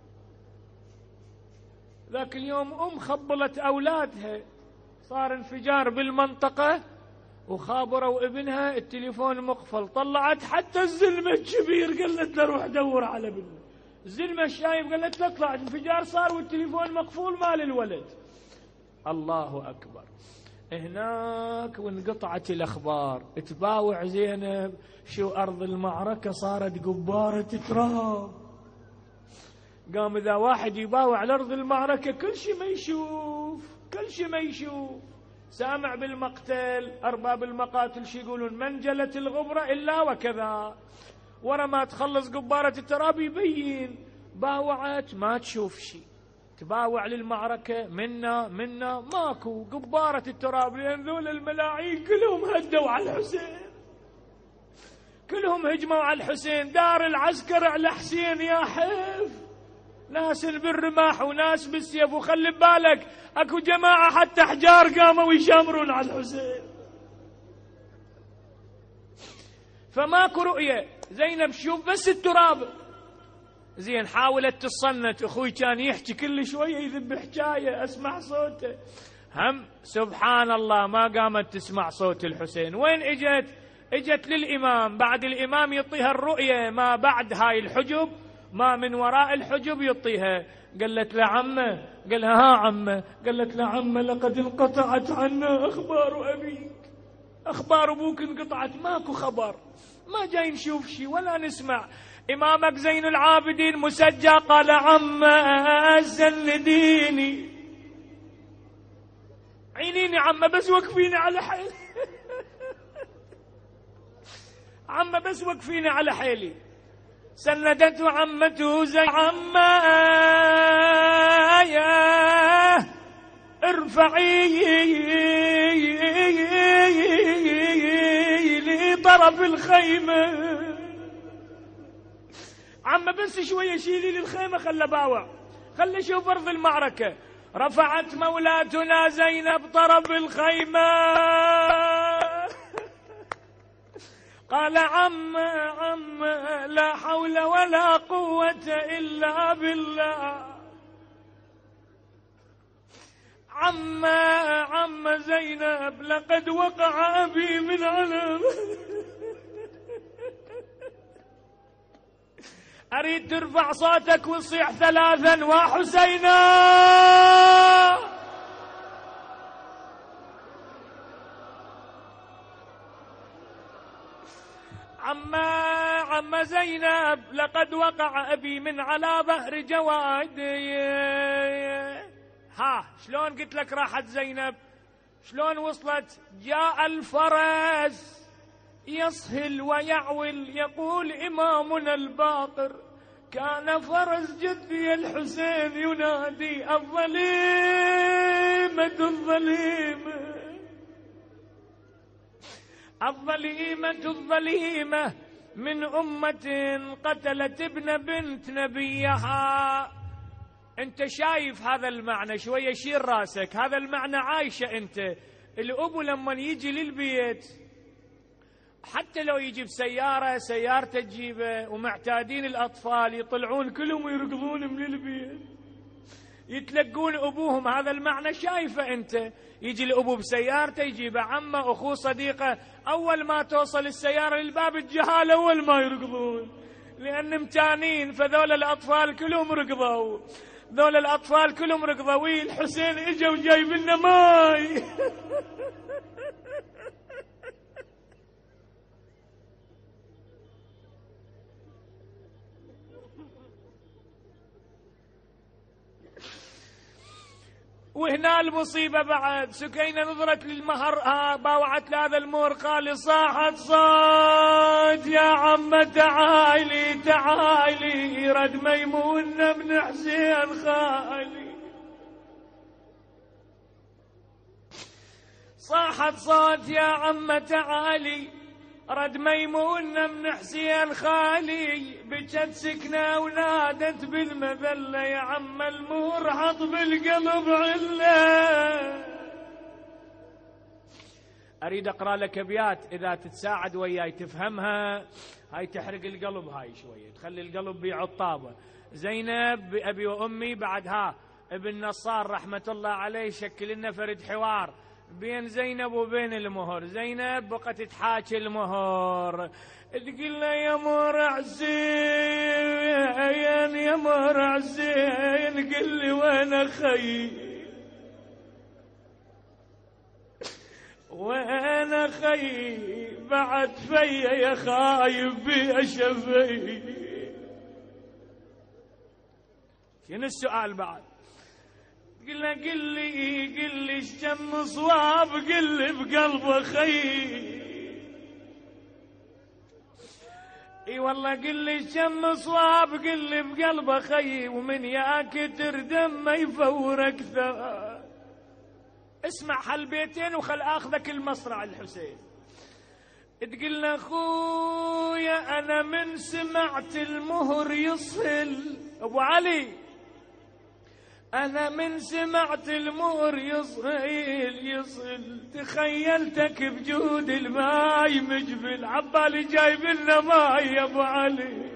ذاك اليوم أم خبلت أولادها، صار انفجار بالمنطقة وخابروا ابنها التليفون مقفل، طلعت حتى الزلمة الكبير قالت له روح دور على ابنه. الزلمة الشايب قالت له اطلع انفجار صار والتليفون مقفول مال الولد. الله أكبر. هناك وانقطعت الأخبار. تباوع زينب شو أرض المعركة صارت قبارة تراب. قام إذا واحد يباوع على أرض المعركة كل شيء ما يشوف، كل شيء ما يشوف. سامع بالمقتل، أرباب المقاتل شي يقولون منجلة الغبرة إلا وكذا. ورا ما تخلص قبارة التراب يبين. باوعت ما تشوف شي، تباوع للمعركة منا منا ماكو قبارة التراب، لأن ذول الملاعين كلهم هدوا على الحسين، كلهم هجموا على الحسين. دار العسكر على حسين يا حيف، ناس بالرماح وناس بالسيف. وخلي بالك اكو جماعة حتى حجار قاموا يشامرون على الحسين. فماكو رؤية. زينب شوف بس التراب. زين حاولت تصنت، اخوي كان يحكي كل شوية يذب حكاية اسمع صوته. هم سبحان الله ما قامت تسمع صوت الحسين. وين اجت؟ اجت للامام، بعد الامام يعطيها الرؤية ما بعد هاي الحجب، ما من وراء الحجب يعطيها. قالت له عمه، قالها ها عمه، قالت له عمه لقد انقطعت عنا اخبار ابيك، اخبار ابوك انقطعت، ماكو خبر، ما جاي نشوف شي ولا نسمع. امامك زين العابدين مسجى قال عمه سنديني، عينيني عمه بس وقفيني على حيلي عمه بس وقفيني على حيلي. سندته عمته زي عمه يا ارفعي لطرف الخيمة. عمه بس شوية شيلي للخيمة خلى باوع، خلى شوف أرض المعركة. رفعت مولاتنا زينب طرف الخيمة قال عم عم لا حول ولا قوة إلا بالله. عم عم زينب لقد وقع أبي من علم. أريد ترفع صوتك وتصيح ثلاثا وحسينا. عما عم زينب لقد وقع أبي من على ظهر جوادي. ها شلون قلت لك راحت زينب، شلون وصلت؟ جاء الفرس يصهل ويعول، يقول إمامنا الباقر كان فرس جدي الحسين ينادي الظليمة الظليمة الظليمة الظليمة من أمة قتلت ابن بنت نبيها. أنت شايف هذا المعنى؟ شوية شير راسك، هذا المعنى عايشة أنت. الأبو لما يجي للبيت حتى لو يجي بسيارة، سيارته تجيبه، ومعتادين الأطفال يطلعون كلهم ويركضون من البيت يتلقون أبوهم. هذا المعنى شايفه أنت. يجي الأبو بسيارته يجيبه عمه أخوه صديقه، أول ما توصل السيارة للباب الجهال أول ما يركضون لأن متانين. فذول الأطفال كلهم ركضوا، ذول الأطفال كلهم ركضوا. الحسين إجا وجايب لنا ماي وهنا المصيبة بعد. سكينة نظرت للمهر، ها باوعت لهذا المهر، قال صاحت صاد يا عم تعالي تعالي رد ميمون بن حسين خالي. صاحت صوت يا عم تعالي، رد ميمونة من حسين خالي، بجت سكنة ونادت بالمذلة يا عم المور حط بالقلب علة. أريد أقرأ لك أبيات إذا تتساعد وياي تفهمها، هاي تحرق القلب، هاي شوية تخلي القلب بيعطابة. زينب بأبي وأمي، بعدها ابن نصار رحمة الله عليه شكل لنا فرد حوار بين زينب وبين المهر. زينب بقت تحاكي المهر تقول له يا مهر حسين يا مهر حسين قل لي وين أخي وين أخي بعد فيا يا خايب بي شفي. شنو السؤال بعد؟ قل له قل لي قل لي الشم صواب قل لي بقلب اخي. اي والله قل لي الشم صواب قل لي بقلب اخي، ومن ياكتر دم ما يفور اكثر. اسمع هالبيتين وخل اخذك المصرع الحسين. تقول له اخويا انا من سمعت المهر يصل ابو علي، أنا من سمعت المهر يصل يصل تخيلتك بجود الماي مجبل، عبالي جايب لنا ماي يا أبو علي.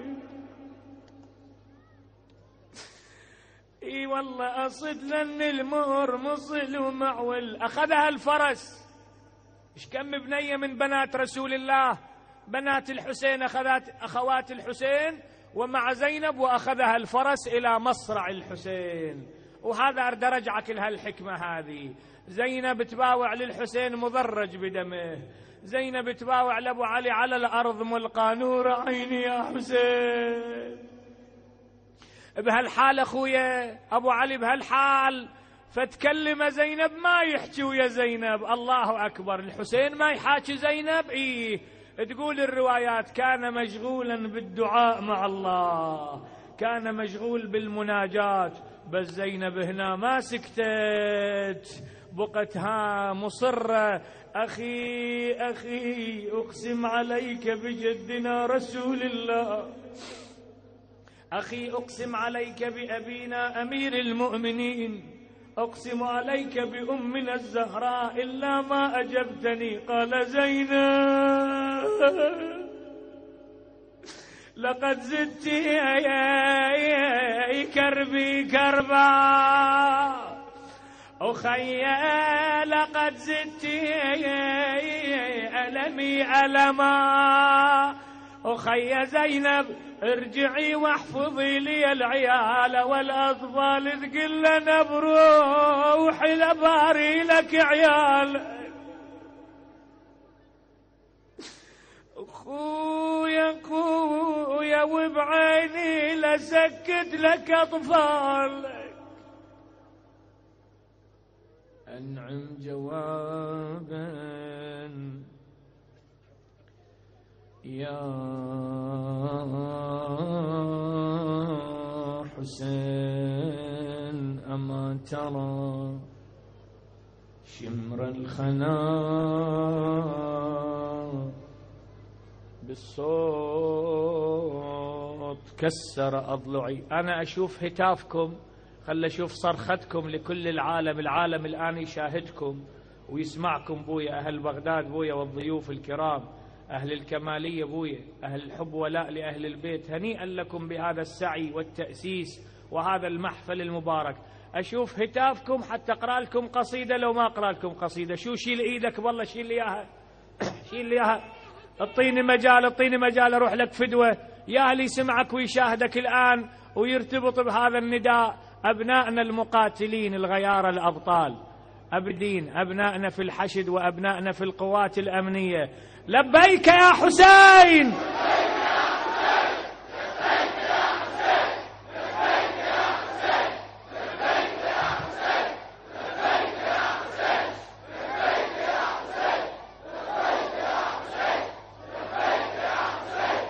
إي والله أصد لأن المهر مصل ومعول. أخذها الفرس. إيش كم بنية من بنات رسول الله بنات الحسين أخذت أخوات الحسين ومع زينب، وأخذها الفرس إلى مصرع الحسين. وهذا أرد أرجعك لها الحكمة هذه. زينب تباوع للحسين مضرج بدمه، زينب تباوع لأبو علي على الأرض ملقى نور عيني يا حسين. بهالحال أخويا أبو علي بهالحال، فتكلم زينب ما يحكي ويا زينب. الله أكبر، الحسين ما يحاكي زينب. إيه تقول الروايات كان مشغولا بالدعاء مع الله، كان مشغول بالمناجات. بس زينب هنا ما سكتت، بقتها مصرة. أخي أخي أقسم عليك بجدنا رسول الله، أخي أقسم عليك بأبينا أمير المؤمنين، أقسم عليك بأمنا الزهراء إلا ما أجبتني. قال زينب لقد زدت يا كربي كربا، أخي لقد زدت ألمي ألما. أخي زينب ارجعي واحفظي لي العيال والأطفال، تقل لنا بروحي لباري لك عيال. خويا خويا وبعيني لسكت لك أطفالك، أنعم جوابا يا حسين. أما ترى شمر الخنا بالصوت كسر أضلعي. أنا أشوف هتافكم، خل أشوف صرختكم لكل العالم. العالم الآن يشاهدكم ويسمعكم بويا، أهل بغداد بويا والضيوف الكرام، أهل الكمالية بويا، أهل الحب ولاء لأهل البيت. هنيئا لكم بهذا السعي والتأسيس وهذا المحفل المبارك. أشوف هتافكم حتى أقرأ لكم قصيدة. لو ما أقرأ لكم قصيدة شو شيل إيدك والله شيل لي إياها، شيل لي إياها، اعطيني مجال اعطيني مجال اروح لك فدوه. يا اللي يسمعك ويشاهدك الآن ويرتبط بهذا النداء، أبنائنا المقاتلين الغيار الأبطال أبدين، أبنائنا في الحشد وأبنائنا في القوات الأمنية، لبيك يا حسين.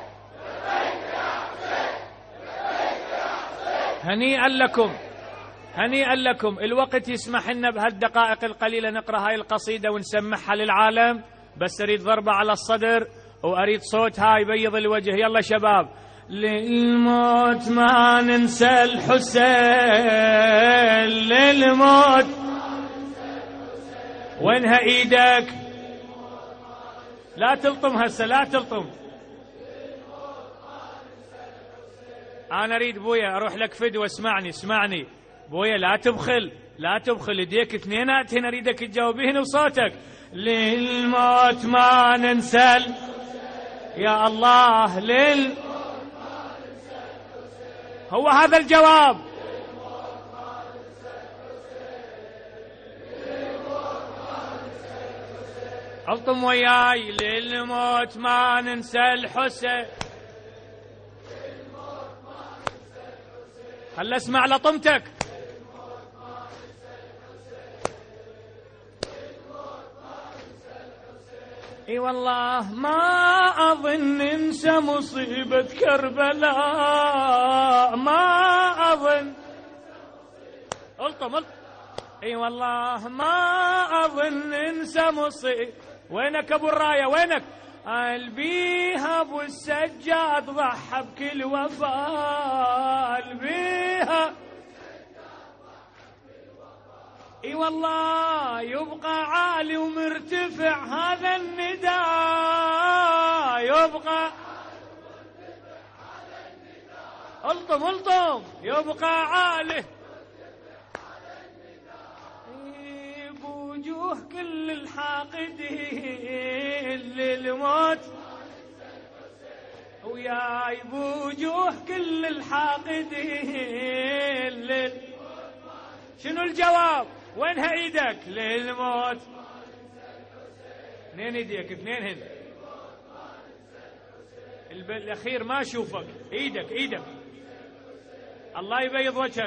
هنيئا لكم هنيئا لكم. الوقت يسمح لنا بهالدقائق القليلة نقرأ هاي القصيدة ونسمعها للعالم، بس أريد ضربة على الصدر وأريد صوت هاي يبيض الوجه. يلا شباب. للموت ما ننسى الحسين، للموت وينها ايدك؟ لا تلطم هسه، لا تلطم. انا اريد بويا اروح لك فدوه. اسمعني اسمعني بويا، لا تبخل لا تبخل، يديك اثنيناتهن اريدك تجاوبيهن بصوتك. للموت ما ننسى يا الله، لل هو هذا الجواب. الطم وياي. للموت ما ننسى الحسين. هلا اسمع لطمتك. اي والله ما اظن ننسى مصيبة كربلاء، ما اظن. الطم الطم. اي والله ما اظن ننسى مصيبة. وينك ابو الرايه؟ وينك؟ البيها ابو السجاد ضحى بكل وفاء، البيها. اي والله يبقى عالي ومرتفع هذا النداء، يبقى. الطم الطم. يبقى عالي بوجوه كل الحاقدين للموت، وياي بوجوه كل الحاقدين لل. شنو الجواب؟ وينها ايدك؟ للموت. اثنين ايديك، اثنين هن. الاخير ما اشوفك. ايدك ايدك. الله يبيض وجهك.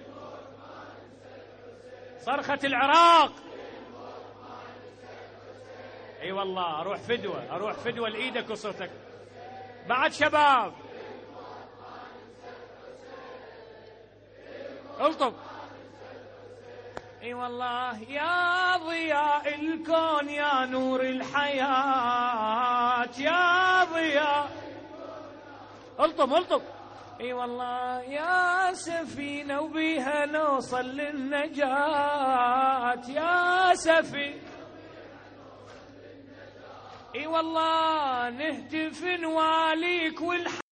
صرخة العراق. اي والله اروح فدوة، اروح فدوة لايدك وصوتك. بعد شباب. الطب. اي والله يا ضياء الكون يا نور الحياة، يا ضياء. الطم الطم. اي والله يا سفينة وبيها نوصل للنجاة، يا سفينة. اي والله نهتف نواليك والحياة.